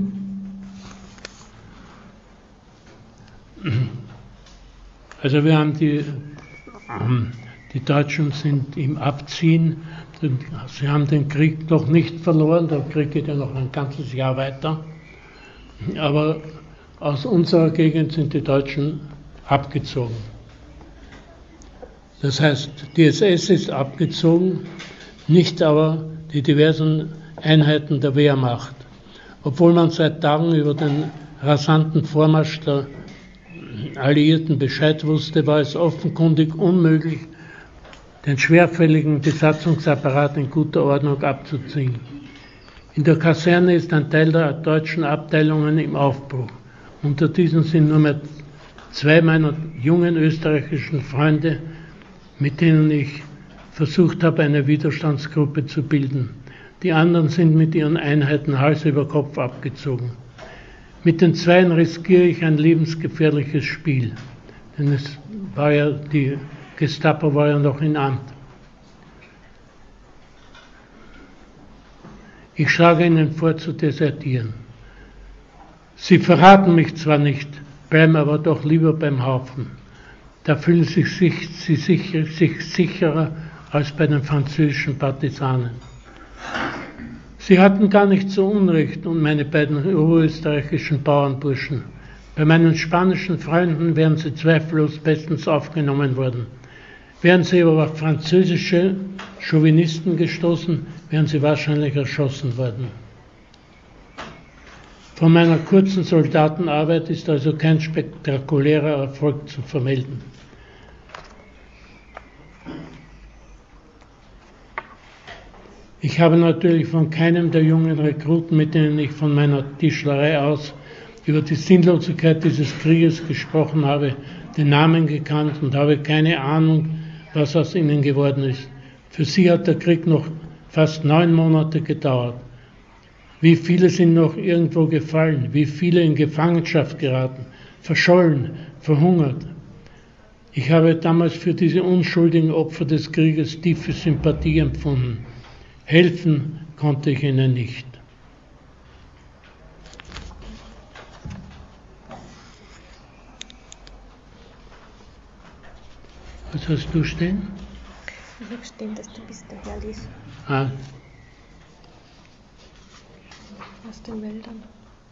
Also wir haben die, die Deutschen sind im Abziehen. Sie haben den Krieg noch nicht verloren, der Krieg geht ja noch ein ganzes Jahr weiter. Aber aus unserer Gegend sind die Deutschen abgezogen. Das heißt, die S S ist abgezogen, nicht aber die diversen Einheiten der Wehrmacht. Obwohl man seit Tagen über den rasanten Vormarsch der Alliierten Bescheid wusste, war es offenkundig unmöglich, den schwerfälligen Besatzungsapparat in guter Ordnung abzuziehen. In der Kaserne ist ein Teil der deutschen Abteilungen im Aufbruch. Unter diesen sind nur mehr zwei meiner jungen österreichischen Freunde, mit denen ich versucht habe, eine Widerstandsgruppe zu bilden. Die anderen sind mit ihren Einheiten Hals über Kopf abgezogen. Mit den Zweien riskiere ich ein lebensgefährliches Spiel, denn es war ja, die Gestapo war ja noch in Amt. Ich schlage ihnen vor, zu desertieren. Sie verraten mich zwar nicht, bleiben aber doch lieber beim Haufen. Da fühlen sie sich, sie sicher, sich sicherer als bei den französischen Partisanen. Sie hatten gar nicht so Unrecht und meine beiden urösterreichischen Bauernburschen. Bei meinen spanischen Freunden wären sie zweifellos bestens aufgenommen worden. Wären sie aber auf französische Chauvinisten gestoßen, wären sie wahrscheinlich erschossen worden. Von meiner kurzen Soldatenarbeit ist also kein spektakulärer Erfolg zu vermelden. Ich habe natürlich von keinem der jungen Rekruten, mit denen ich von meiner Tischlerei aus über die Sinnlosigkeit dieses Krieges gesprochen habe, den Namen gekannt und habe keine Ahnung, was aus ihnen geworden ist. Für sie hat der Krieg noch fast neun Monate gedauert. Wie viele sind noch irgendwo gefallen, wie viele in Gefangenschaft geraten, verschollen, verhungert. Ich habe damals für diese unschuldigen Opfer des Krieges tiefe Sympathie empfunden. Helfen konnte ich ihnen nicht. Was hast du stehen? Ich habe stehen, dass du bist der Herr Lies. Ah. Aus den Wäldern.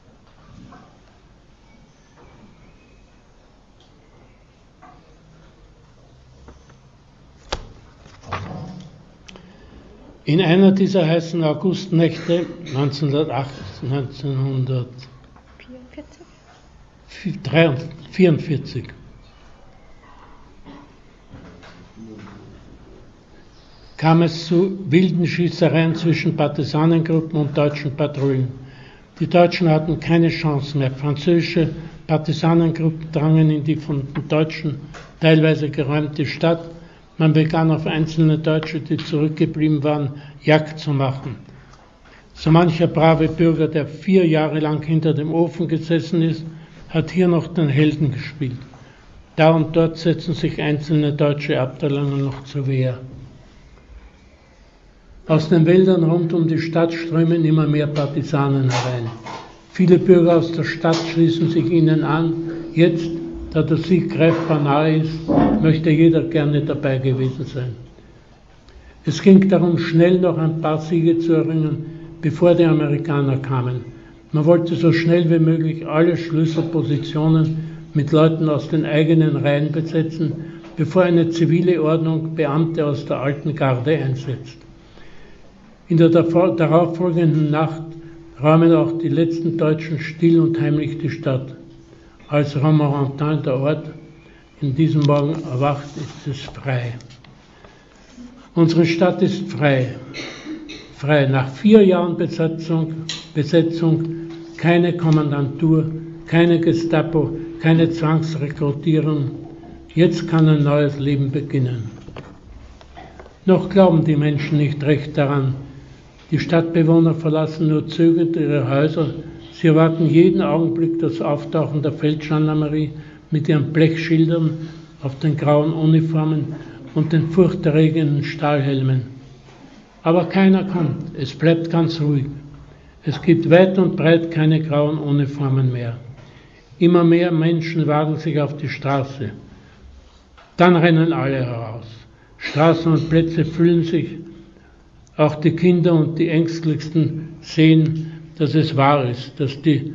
In einer dieser heißen Augustnächte neunzehnhundertvierundvierzig kam es zu wilden Schießereien zwischen Partisanengruppen und deutschen Patrouillen. Die Deutschen hatten keine Chance mehr. Französische Partisanengruppen drangen in die von den Deutschen teilweise geräumte Stadt. Man begann auf einzelne Deutsche, die zurückgeblieben waren, Jagd zu machen. So mancher brave Bürger, der vier Jahre lang hinter dem Ofen gesessen ist, hat hier noch den Helden gespielt. Da und dort setzen sich einzelne deutsche Abteilungen noch zur Wehr. Aus den Wäldern rund um die Stadt strömen immer mehr Partisanen herein. Viele Bürger aus der Stadt schließen sich ihnen an. Jetzt, da der Sieg greifbar nahe ist, möchte jeder gerne dabei gewesen sein. Es ging darum, schnell noch ein paar Siege zu erringen, bevor die Amerikaner kamen. Man wollte so schnell wie möglich alle Schlüsselpositionen mit Leuten aus den eigenen Reihen besetzen, bevor eine zivile Ordnung Beamte aus der alten Garde einsetzt. In der darauffolgenden Nacht räumen auch die letzten Deutschen still und heimlich die Stadt. Als Romorantin der Ort in diesem Morgen erwacht, ist es frei. Unsere Stadt ist frei. Frei. Nach vier Jahren Besetzung, Besetzung, keine Kommandantur, keine Gestapo, keine Zwangsrekrutierung. Jetzt kann ein neues Leben beginnen. Noch glauben die Menschen nicht recht daran. Die Stadtbewohner verlassen nur zögernd ihre Häuser. Sie erwarten jeden Augenblick das Auftauchen der Feldgendarmerie mit ihren Blechschildern auf den grauen Uniformen und den furchterregenden Stahlhelmen. Aber keiner kommt. Es bleibt ganz ruhig. Es gibt weit und breit keine grauen Uniformen mehr. Immer mehr Menschen wagen sich auf die Straße. Dann rennen alle heraus. Straßen und Plätze füllen sich. Auch die Kinder und die Ängstlichsten sehen, dass es wahr ist, dass die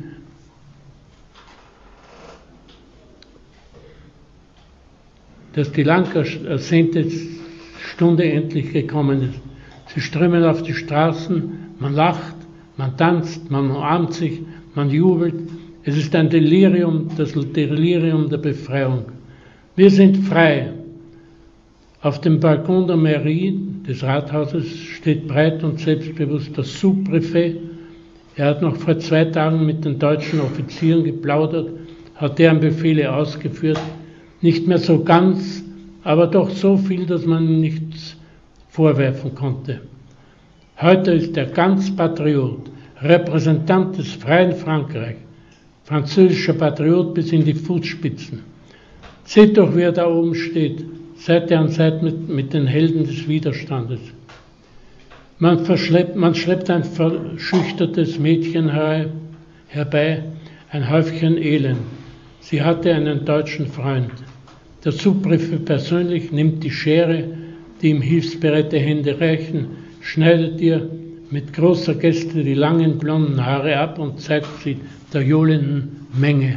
dass die lang ersehnte Stunde endlich gekommen ist. Sie strömen auf die Straßen, man lacht, man tanzt, man umarmt sich, man jubelt. Es ist ein Delirium, das Delirium der Befreiung. Wir sind frei. Auf dem Balkon der Mairie, des Rathauses, steht breit und selbstbewusst der Sous-Präfet. Er hat noch vor zwei Tagen mit den deutschen Offizieren geplaudert, hat deren Befehle ausgeführt. Nicht mehr so ganz, aber doch so viel, dass man ihm nichts vorwerfen konnte. Heute ist er ganz Patriot, Repräsentant des freien Frankreich, französischer Patriot bis in die Fußspitzen. Seht doch, wie er da oben steht, Seite an Seite mit, mit den Helden des Widerstandes. Man, verschleppt, man schleppt ein verschüchtertes Mädchen her, herbei, ein Häufchen Elend. Sie hatte einen deutschen Freund. Der Sous-Präfet persönlich nimmt die Schere, die ihm hilfsbereite Hände reichen, schneidet ihr mit großer Geste die langen blonden Haare ab und zeigt sie der johlenden Menge.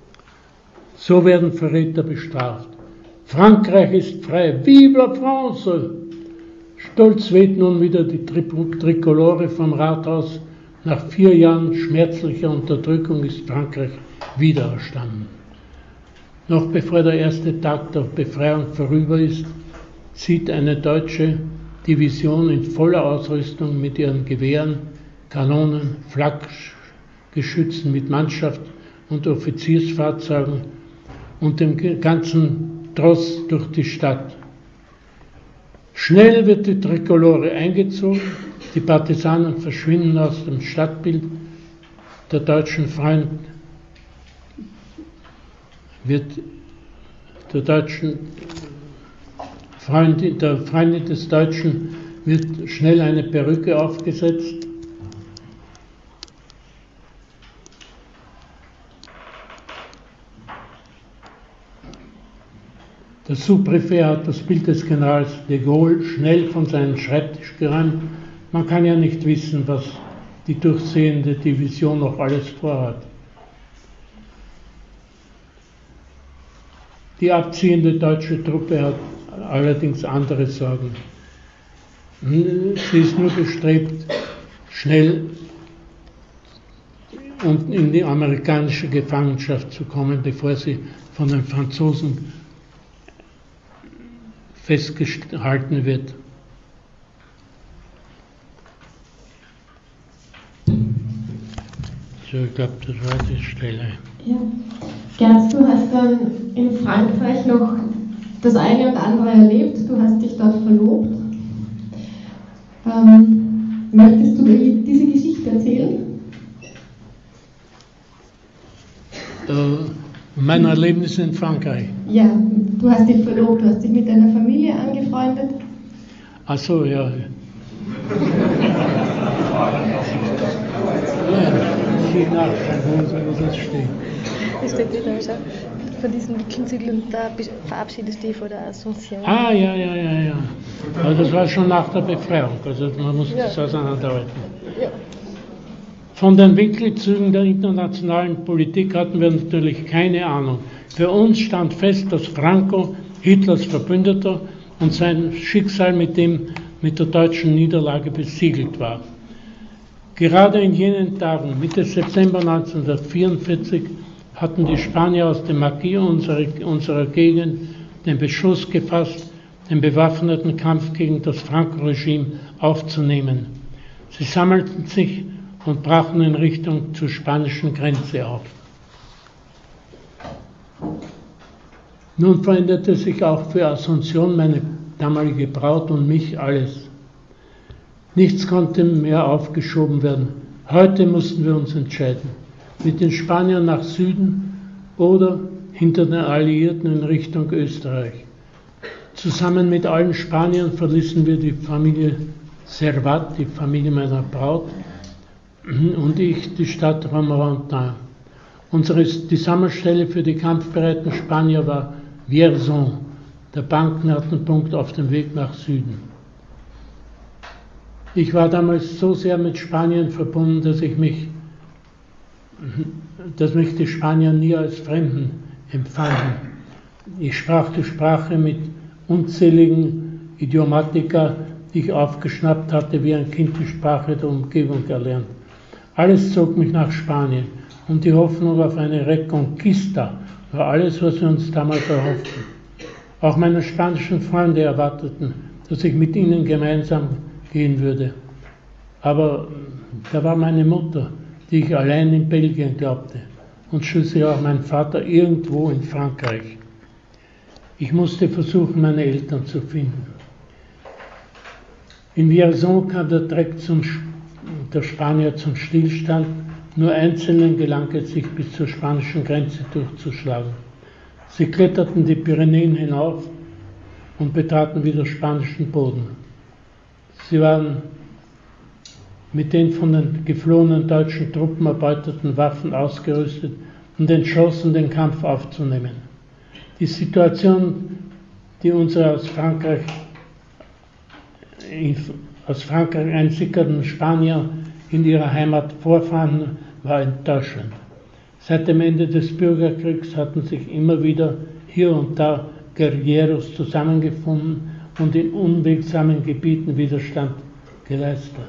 So werden Verräter bestraft. Frankreich ist frei. Vive la France! Stolz weht nun wieder die Trikolore vom Rathaus. Nach vier Jahren schmerzlicher Unterdrückung ist Frankreich wiedererstanden. Noch bevor der erste Tag der Befreiung vorüber ist, zieht eine deutsche Division in voller Ausrüstung mit ihren Gewehren, Kanonen, Flakgeschützen mit Mannschaft und Offiziersfahrzeugen und dem ganzen Tross durch die Stadt. Schnell wird die Trikolore eingezogen, die Partisanen verschwinden aus dem Stadtbild, der deutschen Freund wird der deutschen Freund, der Freundin des Deutschen wird schnell eine Perücke aufgesetzt. Der Sous-Präfet hat das Bild des Generals de Gaulle schnell von seinem Schreibtisch geräumt. Man kann ja nicht wissen, was die durchsehende Division noch alles vorhat. Die abziehende deutsche Truppe hat allerdings andere Sorgen. Sie ist nur bestrebt, schnell in die amerikanische Gefangenschaft zu kommen, bevor sie von den Franzosen festgehalten wird. So, ich glaube, das war die Stelle. Ja. Gerd, du hast dann in Frankreich noch das eine und andere erlebt. Du hast dich dort verlobt. Ähm, möchtest du diese Geschichte erzählen? Äh, mein Erlebnis in Frankreich. Ja, du hast dich verlobt, du hast dich mit deiner Familie angefreundet. Ach so, ja. ja. ich nachschauen, wo das steht. Das steht wieder, schau. Von diesen Wickelzügeln, da verabschiedest du dich von der Asunción. Ah, ja, ja, ja, ja. Aber das war schon nach der Befreiung, also man muss das Ja. auseinanderhalten. Ja. Von den Winkelzügen der internationalen Politik hatten wir natürlich keine Ahnung. Für uns stand fest, dass Franco Hitlers Verbündeter und sein Schicksal mit dem mit der deutschen Niederlage besiegelt war. Gerade in jenen Tagen, Mitte September neunzehnhundertvierundvierzig, hatten die Spanier aus dem Maquis unserer, unserer Gegend den Beschluss gefasst, den bewaffneten Kampf gegen das Franco-Regime aufzunehmen. Sie sammelten sich und brachen in Richtung zur spanischen Grenze auf. Nun veränderte sich auch für Asunción, meine damalige Braut, und mich alles. Nichts konnte mehr aufgeschoben werden. Heute mussten wir uns entscheiden. Mit den Spaniern nach Süden oder hinter den Alliierten in Richtung Österreich. Zusammen mit allen Spaniern verließen wir die Familie Servat, die Familie meiner Braut, und ich die Stadt Romorantin. Unsere, die Sammelstelle für die kampfbereiten Spanier war Vierzon, der Banknotenpunkt auf dem Weg nach Süden. Ich war damals so sehr mit Spanien verbunden, dass ich mich dass mich die Spanier nie als Fremden empfanden. Ich sprach die Sprache mit unzähligen Idiomatika, die ich aufgeschnappt hatte, wie ein Kind die Sprache der Umgebung erlernt. Alles zog mich nach Spanien und die Hoffnung auf eine Reconquista war alles, was wir uns damals erhofften. Auch meine spanischen Freunde erwarteten, dass ich mit ihnen gemeinsam gehen würde. Aber da war meine Mutter, die ich allein in Belgien glaubte, und schließlich auch mein Vater irgendwo in Frankreich. Ich musste versuchen, meine Eltern zu finden. In Vierzon kam der Treck zum, der Spanier zum Stillstand, nur Einzelnen gelang es, sich bis zur spanischen Grenze durchzuschlagen. Sie kletterten die Pyrenäen hinauf und betraten wieder spanischen Boden. Sie waren mit den von den geflohenen deutschen Truppen erbeuteten Waffen ausgerüstet und entschlossen, den Kampf aufzunehmen. Die Situation, die unsere aus Frankreich, aus Frankreich einsickernden Spanier in ihrer Heimat vorfanden, war enttäuschend. Seit dem Ende des Bürgerkriegs hatten sich immer wieder hier und da Guerilleros zusammengefunden und in unwegsamen Gebieten Widerstand geleistet.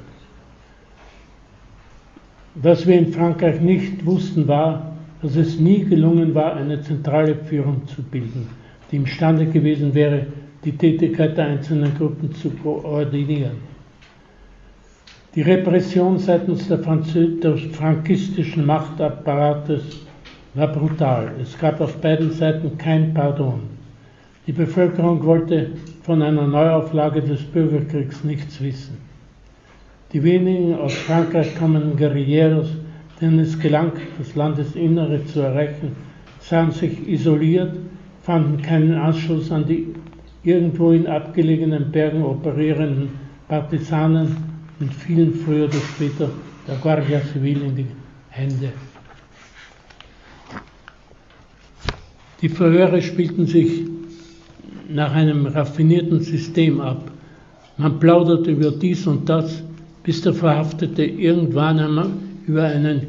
Was wir in Frankreich nicht wussten, war, dass es nie gelungen war, eine zentrale Führung zu bilden, die imstande gewesen wäre, die Tätigkeit der einzelnen Gruppen zu koordinieren. Die Repression seitens der Franzö- des frankistischen Machtapparates war brutal. Es gab auf beiden Seiten kein Pardon. Die Bevölkerung wollte von einer Neuauflage des Bürgerkriegs nichts wissen. Die wenigen aus Frankreich kommenden Guerilleros, denen es gelang, das Landesinnere zu erreichen, sahen sich isoliert, fanden keinen Anschluss an die irgendwo in abgelegenen Bergen operierenden Partisanen und fielen früher oder später der Guardia Civil in die Hände. Die Verhöre spielten sich nach einem raffinierten System ab. Man plauderte über dies und das, bis der Verhaftete irgendwann einmal über einen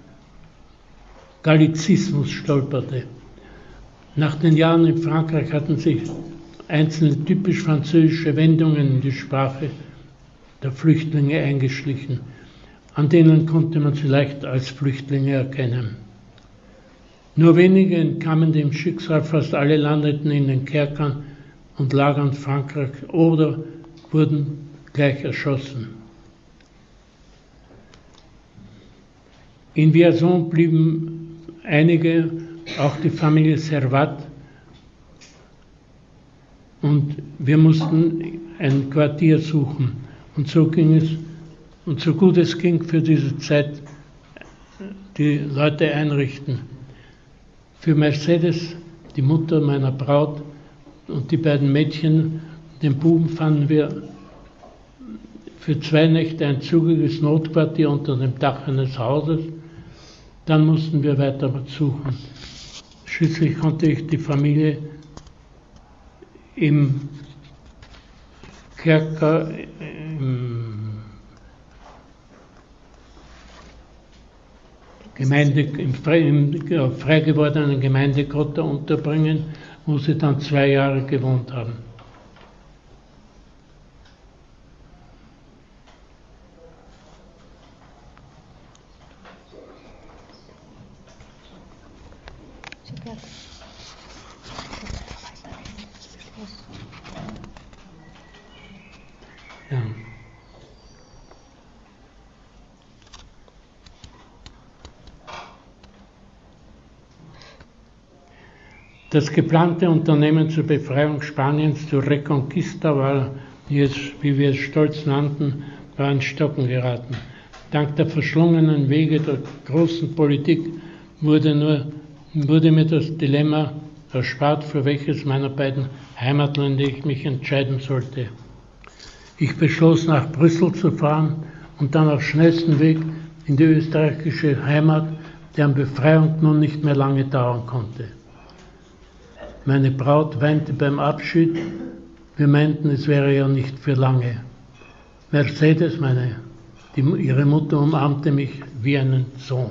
Gallizismus stolperte. Nach den Jahren in Frankreich hatten sich einzelne typisch französische Wendungen in die Sprache der Flüchtlinge eingeschlichen. An denen konnte man sie leicht als Flüchtlinge erkennen. Nur wenige entkamen dem Schicksal, fast alle landeten in den Kerkern und Lagern Frankreichs oder wurden gleich erschossen. In Vierzon blieben einige, auch die Familie Servat, und wir mussten ein Quartier suchen. Und so ging es, und so gut es ging für diese Zeit, die Leute einrichten. Für Mercedes, die Mutter meiner Braut, und die beiden Mädchen, den Buben, fanden wir für zwei Nächte ein zugiges Notquartier unter dem Dach eines Hauses. Dann mussten wir weiter suchen. Schließlich konnte ich die Familie im Kerker, im Gemeinde, im, frei, im ja, frei gewordenen Gemeindegrotter unterbringen, wo sie dann zwei Jahre gewohnt haben. Ja. Das geplante Unternehmen zur Befreiung Spaniens, zur Reconquista, war, wie, es, wie wir es stolz nannten, war ins Stocken geraten. Dank der verschlungenen Wege der großen Politik wurde, nur, wurde mir das Dilemma erspart, für welches meiner beiden Heimatländer ich mich entscheiden sollte. Ich beschloss, nach Brüssel zu fahren und dann auf schnellstem Weg in die österreichische Heimat, deren Befreiung nun nicht mehr lange dauern konnte. Meine Braut weinte beim Abschied. Wir meinten, es wäre ja nicht für lange. Mercedes, meine, die, ihre Mutter, umarmte mich wie einen Sohn.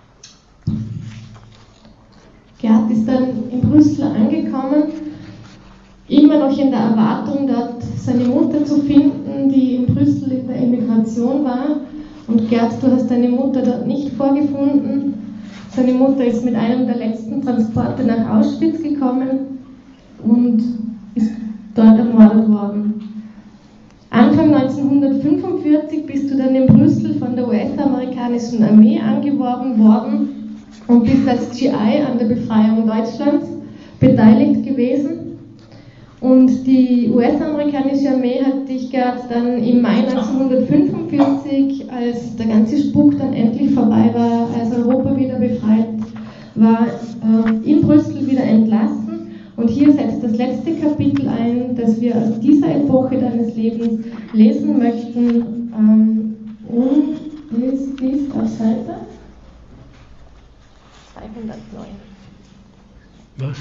Gerd ist dann in Brüssel angekommen, immer noch in der Erwartung, dort seine Mutter zu finden, die in Brüssel in der Emigration war. Und Gerd, du hast deine Mutter dort nicht vorgefunden. Seine Mutter ist mit einem der letzten Transporte nach Auschwitz gekommen und ist dort ermordet worden. Anfang neunzehnhundertfünfundvierzig bist du dann in Brüssel von der U S-amerikanischen Armee angeworben worden und bist als G I an der Befreiung Deutschlands beteiligt gewesen. Und die U S-amerikanische Armee hat dich gerade dann im Mai neunzehnhundertfünfundvierzig, als der ganze Spuk dann endlich vorbei war, als Europa wieder befreit war, in Brüssel wieder entlassen. Und hier setzt das letzte Kapitel ein, das wir aus dieser Epoche deines Lebens lesen möchten. Und ist dies auf Seite zweihundertneun. Was?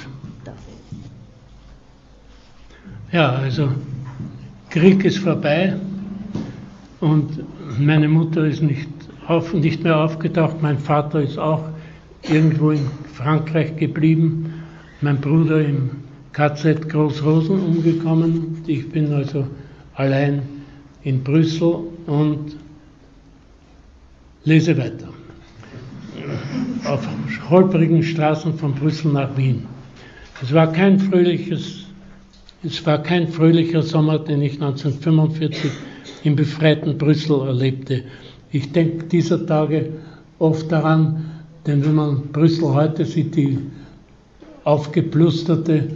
Ja, also Krieg ist vorbei und meine Mutter ist nicht, auf, nicht mehr aufgetaucht, mein Vater ist auch irgendwo in Frankreich geblieben, mein Bruder im K Z Großrosen umgekommen, ich bin also allein in Brüssel und lese weiter. Auf holprigen Straßen von Brüssel nach Wien. Es war kein fröhliches Es war kein fröhlicher Sommer, den ich neunzehnhundertfünfundvierzig im befreiten Brüssel erlebte. Ich denke dieser Tage oft daran, denn wenn man Brüssel heute sieht, die aufgeplusterte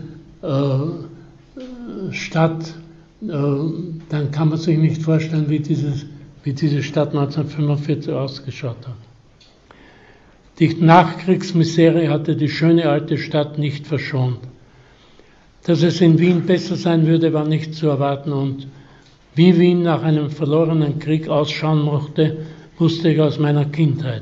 äh, Stadt, äh, dann kann man sich nicht vorstellen, wie, dieses, wie diese Stadt neunzehnhundertfünfundvierzig ausgeschaut hat. Die Nachkriegsmisere hatte die schöne alte Stadt nicht verschont. Dass es in Wien besser sein würde, war nicht zu erwarten und wie Wien nach einem verlorenen Krieg ausschauen mochte, wusste ich aus meiner Kindheit.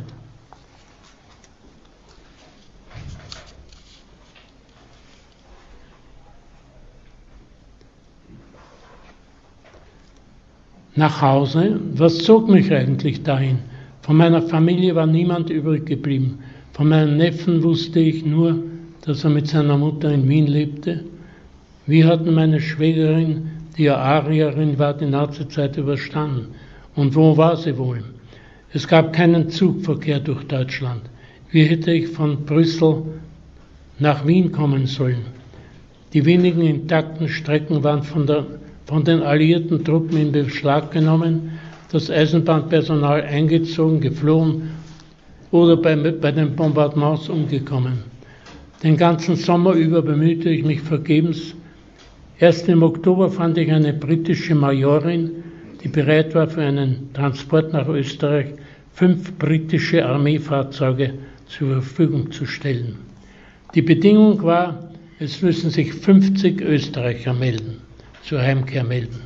Nach Hause? Was zog mich eigentlich dahin? Von meiner Familie war niemand übrig geblieben. Von meinem Neffen wusste ich nur, dass er mit seiner Mutter in Wien lebte. Wir hatten meine Schwägerin, die ja Arierin war, die Nazizeit überstanden. Und wo war sie wohl? Es gab keinen Zugverkehr durch Deutschland. Wie hätte ich von Brüssel nach Wien kommen sollen? Die wenigen intakten Strecken waren von, der, von den alliierten Truppen in Beschlag genommen, das Eisenbahnpersonal eingezogen, geflohen oder bei, bei den Bombardements umgekommen. Den ganzen Sommer über bemühte ich mich vergebens. Erst im Oktober fand ich eine britische Majorin, die bereit war, für einen Transport nach Österreich fünf britische Armeefahrzeuge zur Verfügung zu stellen. Die Bedingung war, es müssen sich fünfzig Österreicher melden, zur Heimkehr melden.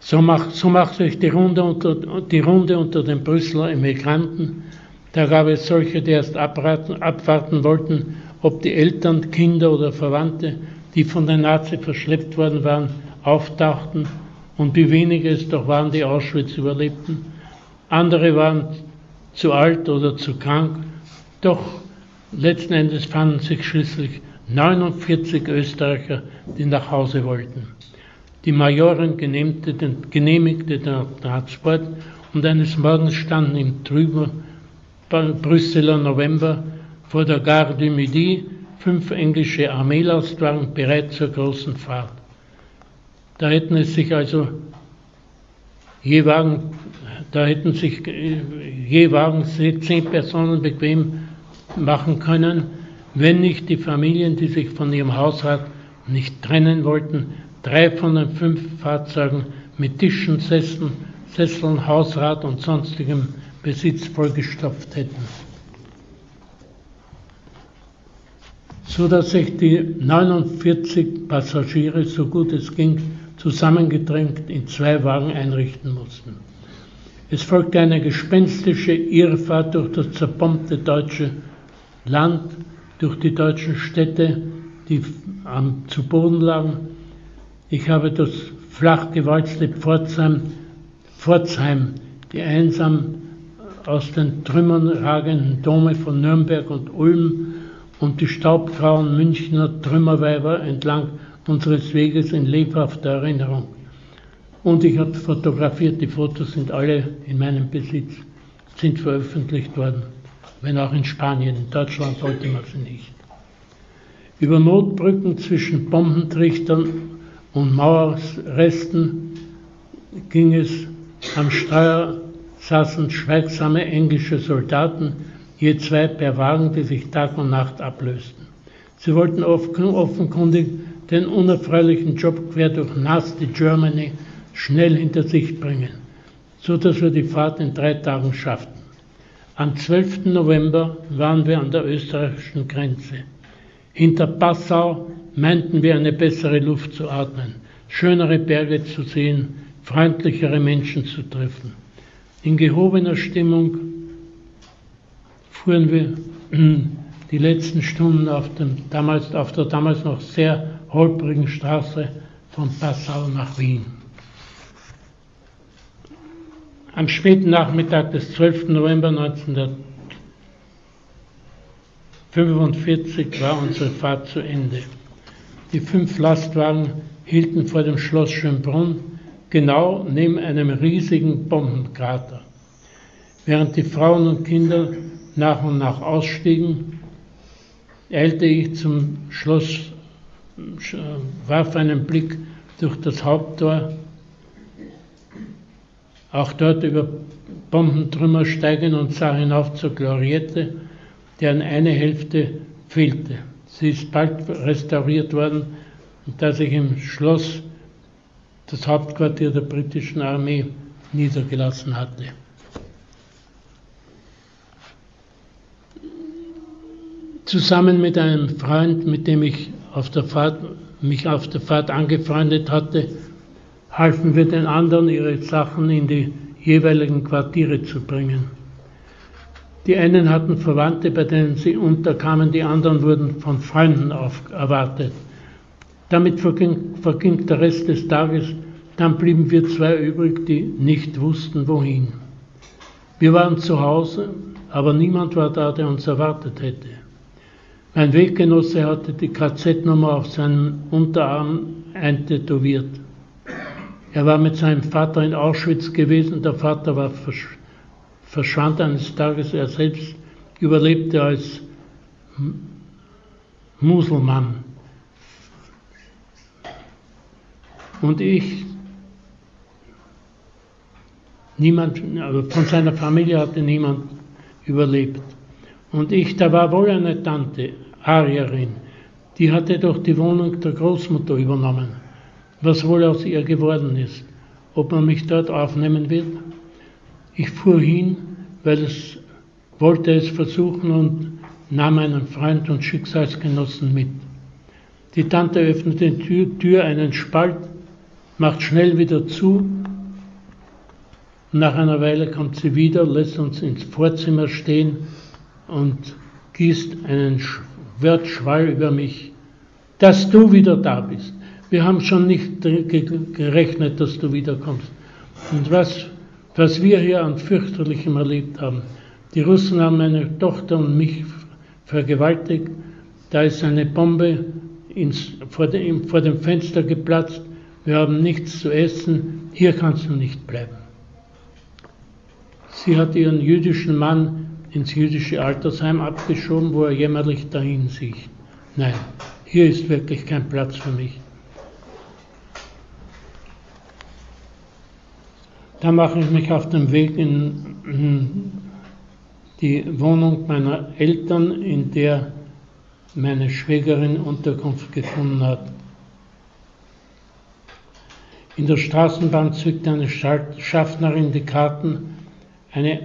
So macht, so macht sich die Runde, unter, die Runde unter den Brüsseler Emigranten. Da gab es solche, die erst abraten, abwarten wollten, ob die Eltern, Kinder oder Verwandte, die von den Nazis verschleppt worden waren, auftauchten und wie wenige es doch waren, die Auschwitz überlebten. Andere waren zu alt oder zu krank, doch letzten Endes fanden sich schließlich neunundvierzig Österreicher, die nach Hause wollten. Die Majorin genehmigte den, genehmigte den Transport und eines Morgens standen im trüben Brüsseler November vor der Gare du Midi fünf englische Armeelastwagen bereit zur großen Fahrt. Da hätten es sich also je Wagen, da hätten sich je Wagen zehn Personen bequem machen können, wenn nicht die Familien, die sich von ihrem Hausrat nicht trennen wollten, drei von den fünf Fahrzeugen mit Tischen, Sesseln, Sesseln, Hausrat und sonstigem Besitz vollgestopft hätten. So dass sich die neunundvierzig Passagiere, so gut es ging, zusammengedrängt in zwei Wagen einrichten mussten. Es folgte eine gespenstische Irrfahrt durch das zerbombte deutsche Land, durch die deutschen Städte, die am, zu Boden lagen. Ich habe das flach gewalzte Pforzheim, Pforzheim, die einsam aus den Trümmern ragenden Dome von Nürnberg und Ulm und die staubgrauen Münchner Trümmerweiber entlang unseres Weges in lebhafter Erinnerung. Und ich habe fotografiert, die Fotos sind alle in meinem Besitz, sind veröffentlicht worden, wenn auch in Spanien, in Deutschland sollte man sie nicht. Über Notbrücken zwischen Bombentrichtern und Mauerresten ging es. Am Steuer saßen schweigsame englische Soldaten, je zwei per Wagen, die sich Tag und Nacht ablösten. Sie wollten offenkundig den unerfreulichen Job quer durch Nasty Germany schnell hinter sich bringen, so dass wir die Fahrt in drei Tagen schafften. Am zwölften November waren wir an der österreichischen Grenze. Hinter Passau meinten wir eine bessere Luft zu atmen, schönere Berge zu sehen, freundlichere Menschen zu treffen. In gehobener Stimmung fuhren wir die letzten Stunden auf, dem, damals, auf der damals noch sehr holprigen Straße von Passau nach Wien. Am späten Nachmittag des zwölften November neunzehnhundertfünfundvierzig war unsere Fahrt zu Ende. Die fünf Lastwagen hielten vor dem Schloss Schönbrunn, genau neben einem riesigen Bombenkrater. Während die Frauen und Kinder nach und nach ausstiegen, eilte ich zum Schloss, warf einen Blick durch das Haupttor, auch dort über Bombentrümmer steigen und sah hinauf zur Gloriette, deren eine Hälfte fehlte. Sie ist bald restauriert worden, da sich im Schloss das Hauptquartier der britischen Armee niedergelassen hatte. Zusammen mit einem Freund, mit dem ich auf der Fahrt, mich auf der Fahrt angefreundet hatte, halfen wir den anderen, ihre Sachen in die jeweiligen Quartiere zu bringen. Die einen hatten Verwandte, bei denen sie unterkamen, die anderen wurden von Freunden auf, erwartet. Damit verging, verging der Rest des Tages, dann blieben wir zwei übrig, die nicht wussten, wohin. Wir waren zu Hause, aber niemand war da, der uns erwartet hätte. Mein Weggenosse hatte die K Z-Nummer auf seinem Unterarm eintätowiert. Er war mit seinem Vater in Auschwitz gewesen, der Vater war versch- verschwand eines Tages, er selbst überlebte als Muselmann. Und ich, niemand, also von seiner Familie hatte niemand überlebt. Und ich, da war wohl eine Tante, Arierin, die hatte doch die Wohnung der Großmutter übernommen. Was wohl aus ihr geworden ist, ob man mich dort aufnehmen wird. Ich fuhr hin, weil es wollte es versuchen und nahm einen Freund und Schicksalsgenossen mit. Die Tante öffnete die Tür, Tür einen Spalt, macht schnell wieder zu Und nach einer Weile kommt sie wieder, lässt uns ins Vorzimmer stehen und gießt einen Wortschwall über mich, dass du wieder da bist. Wir haben schon nicht gerechnet, dass du wiederkommst. Und was, was wir hier an fürchterlichem erlebt haben. Die Russen haben meine Tochter und mich vergewaltigt. Da ist eine Bombe ins, vor, dem, vor dem Fenster geplatzt. Wir haben nichts zu essen. Hier kannst du nicht bleiben. Sie hat ihren jüdischen Mann ins jüdische Altersheim abgeschoben, wo er jämmerlich dahin sieht. Nein, hier ist wirklich kein Platz für mich. Da mache ich mich auf den Weg in die Wohnung meiner Eltern, in der meine Schwägerin Unterkunft gefunden hat. In der Straßenbahn zückt eine Schaffnerin die Karten. Eine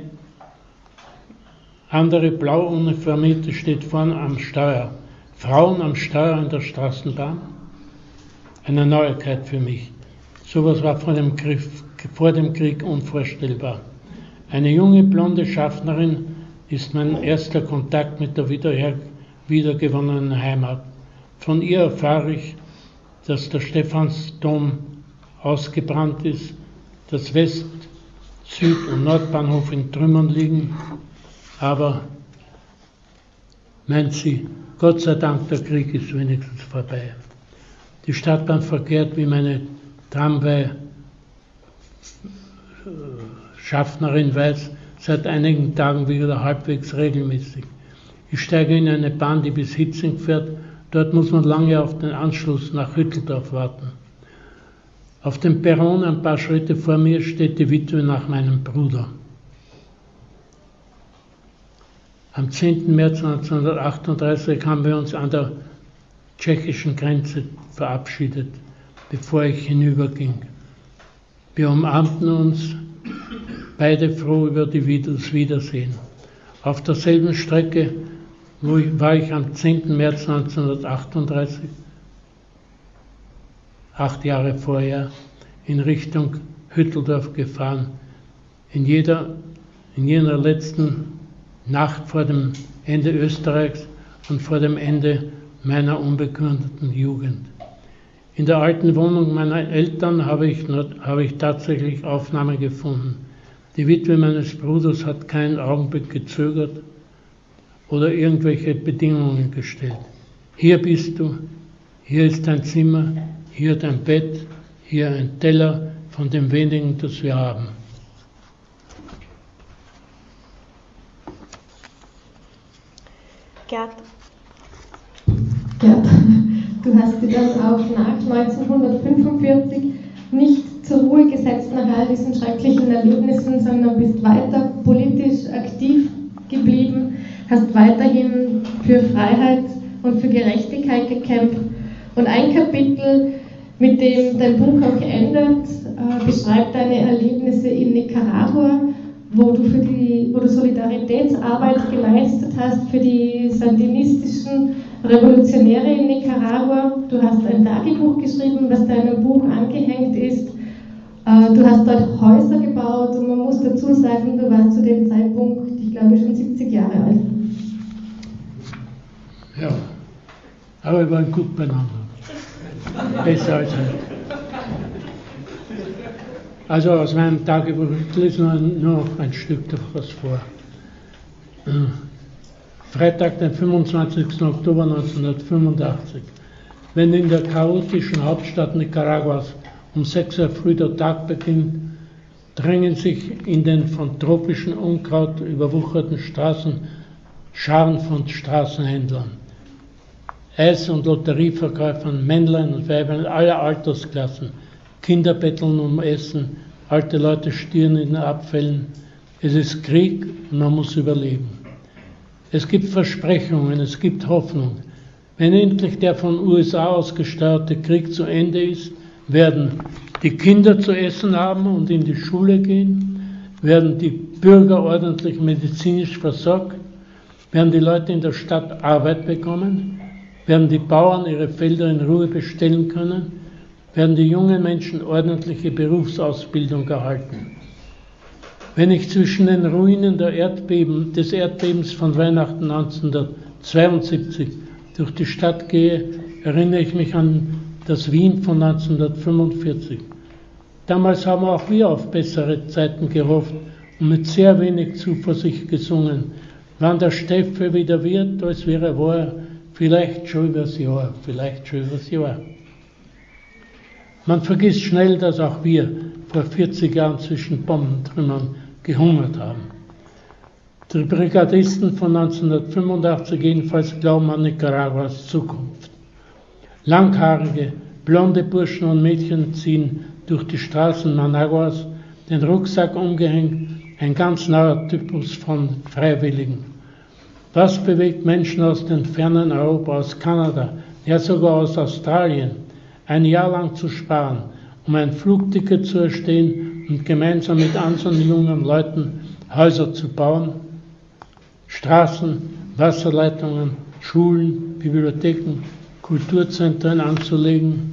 andere blau uniformierte steht vorne am Steuer. Frauen am Steuer in der Straßenbahn? Eine Neuigkeit für mich. Sowas war vor dem Krieg, vor dem Krieg unvorstellbar. Eine junge blonde Schaffnerin ist mein erster Kontakt mit der wiederher, wiedergewonnenen Heimat. Von ihr erfahre ich, dass der Stephansdom ausgebrannt ist, dass West-, Süd- und Nordbahnhof in Trümmern liegen, aber meint sie, Gott sei Dank, der Krieg ist wenigstens vorbei. Die Stadtbahn verkehrt, wie meine Tramway-Schaffnerin weiß, seit einigen Tagen wieder halbwegs regelmäßig. Ich steige in eine Bahn, die bis Hitzing fährt. Dort muss man lange auf den Anschluss nach Hütteldorf warten. Auf dem Perron, ein paar Schritte vor mir, steht die Witwe nach meinem Bruder. Am zehnten März neunzehnhundertachtunddreißig haben wir uns an der tschechischen Grenze verabschiedet, bevor ich hinüberging. Wir umarmten uns, beide froh über die, das Wiedersehen. Auf derselben Strecke wo ich, war ich am zehnten März neunzehnhundertachtunddreißig, acht Jahre vorher, in Richtung Hütteldorf gefahren. In, jeder, in jener letzten Nacht vor dem Ende Österreichs und vor dem Ende meiner unbegründeten Jugend. In der alten Wohnung meiner Eltern habe ich, habe ich tatsächlich Aufnahme gefunden. Die Witwe meines Bruders hat keinen Augenblick gezögert oder irgendwelche Bedingungen gestellt. Hier bist du, hier ist dein Zimmer, hier dein Bett, hier ein Teller von dem wenigen, das wir haben. Gerd. Gerd, du hast dich dann auch nach neunzehnhundertfünfundvierzig nicht zur Ruhe gesetzt nach all diesen schrecklichen Erlebnissen, sondern bist weiter politisch aktiv geblieben, hast weiterhin für Freiheit und für Gerechtigkeit gekämpft. Und ein Kapitel, mit dem dein Buch auch endet, äh, beschreibt deine Erlebnisse in Nicaragua, wo du, für die, wo du Solidaritätsarbeit geleistet hast für die sandinistischen Revolutionäre in Nicaragua. Du hast ein Tagebuch geschrieben, das deinem Buch angehängt ist. Äh, du hast dort Häuser gebaut und man muss dazu sagen, du warst zu dem Zeitpunkt, ich glaube, schon siebzig Jahre alt. Ja, aber wir waren gut beieinander. Besser als heute. Also aus meinem Tagebuch, ich lese nur, nur noch ein Stück davon vor. Freitag, den fünfundzwanzigsten Oktober neunzehnhundertfünfundachtzig. Wenn in der chaotischen Hauptstadt Nicaraguas um sechs Uhr früh der Tag beginnt, drängen sich in den von tropischem Unkraut überwucherten Straßen Scharen von Straßenhändlern, Eis- und Lotterieverkäufern, Männlein und Weibern aller Altersklassen. Kinder betteln um Essen, alte Leute stieren in den Abfällen. Es ist Krieg und man muss überleben. Es gibt Versprechungen, es gibt Hoffnung. Wenn endlich der von U S A aus gesteuerte Krieg zu Ende ist, werden die Kinder zu essen haben und in die Schule gehen, werden die Bürger ordentlich medizinisch versorgt, werden die Leute in der Stadt Arbeit bekommen, werden die Bauern ihre Felder in Ruhe bestellen können, werden die jungen Menschen ordentliche Berufsausbildung erhalten. Wenn ich zwischen den Ruinen der Erdbeben, des Erdbebens von Weihnachten neunzehnhundertzweiundsiebzig durch die Stadt gehe, erinnere ich mich an das Wien von neunzehnhundertfünfundvierzig. Damals haben auch wir auf bessere Zeiten gehofft und mit sehr wenig Zuversicht gesungen. Wann der Steffe wieder wird, als wäre er war, vielleicht schon übers Jahr, vielleicht schon übers Jahr. Man vergisst schnell, dass auch wir vor vierzig Jahren zwischen Bombentrümmern gehungert haben. Die Brigadisten von neunzehnhundertfünfundachtzig jedenfalls glauben an Nicaraguas Zukunft. Langhaarige, blonde Burschen und Mädchen ziehen durch die Straßen Managuas, den Rucksack umgehängt, ein ganz neuer Typus von Freiwilligen. Was bewegt Menschen aus dem fernen Europa, aus Kanada, ja sogar aus Australien, ein Jahr lang zu sparen, um ein Flugticket zu erstehen und gemeinsam mit anderen jungen Leuten Häuser zu bauen, Straßen, Wasserleitungen, Schulen, Bibliotheken, Kulturzentren anzulegen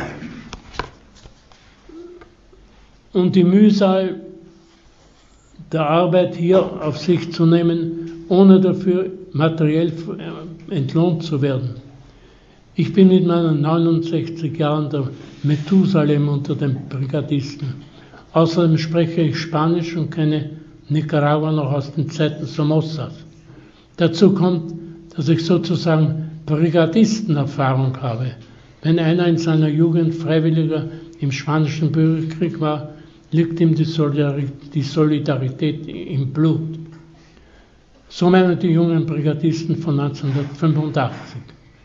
und die Mühsal der Arbeit hier auf sich zu nehmen, ohne dafür materiell entlohnt zu werden. Ich bin mit meinen neunundsechzig Jahren der Methusalem unter den Brigadisten. Außerdem spreche ich Spanisch und kenne Nicaragua noch aus den Zeiten Somozas. Dazu kommt, dass ich sozusagen Brigadistenerfahrung habe. Wenn einer in seiner Jugend Freiwilliger im Spanischen Bürgerkrieg war, liegt ihm die Solidarität, die Solidarität im Blut. So meinen die jungen Brigadisten von neunzehnhundertfünfundachtzig.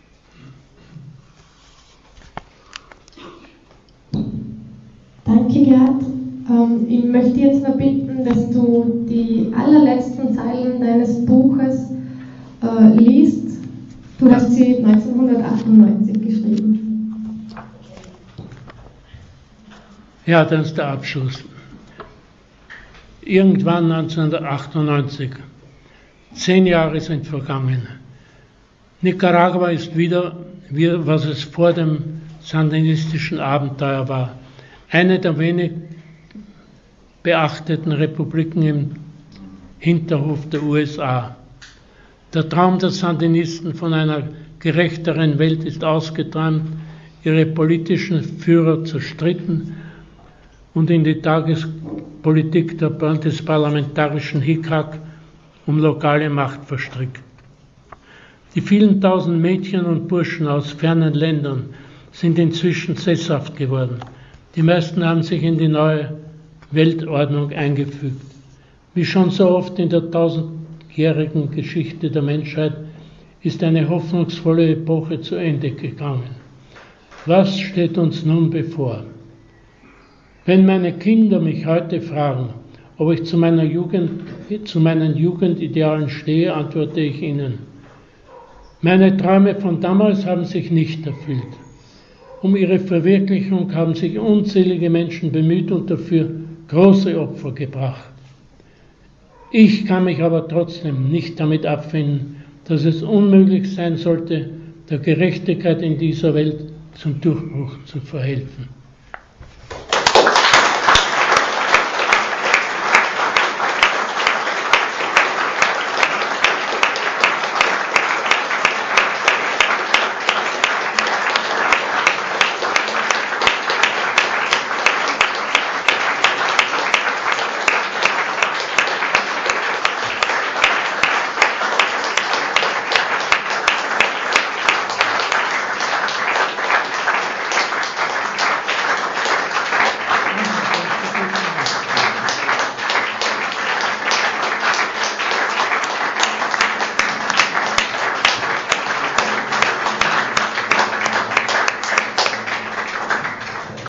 Danke, Gerd. Ähm, ich möchte jetzt noch bitten, dass du die allerletzten Zeilen deines Buches äh, liest. Du hast sie neunzehnhundertachtundneunzig geschrieben. Ja, das ist der Abschluss. Irgendwann neunzehnhundertachtundneunzig. Zehn Jahre sind vergangen. Nicaragua ist wieder, was es vor dem sandinistischen Abenteuer war. Eine der wenig beachteten Republiken im Hinterhof der U S A. Der Traum der Sandinisten von einer gerechteren Welt ist ausgeträumt, ihre politischen Führer zerstritten und in die Tagespolitik des parlamentarischen Hickhack um lokale Macht verstrickt. Die vielen tausend Mädchen und Burschen aus fernen Ländern sind inzwischen sesshaft geworden. Die meisten haben sich in die neue Weltordnung eingefügt. Wie schon so oft in der tausendjährigen Geschichte der Menschheit ist eine hoffnungsvolle Epoche zu Ende gegangen. Was steht uns nun bevor? Wenn meine Kinder mich heute fragen, ob ich zu, meiner Jugend, zu meinen Jugendidealen stehe, antworte ich ihnen: Meine Träume von damals haben sich nicht erfüllt. Um ihre Verwirklichung haben sich unzählige Menschen bemüht und dafür große Opfer gebracht. Ich kann mich aber trotzdem nicht damit abfinden, dass es unmöglich sein sollte, der Gerechtigkeit in dieser Welt zum Durchbruch zu verhelfen.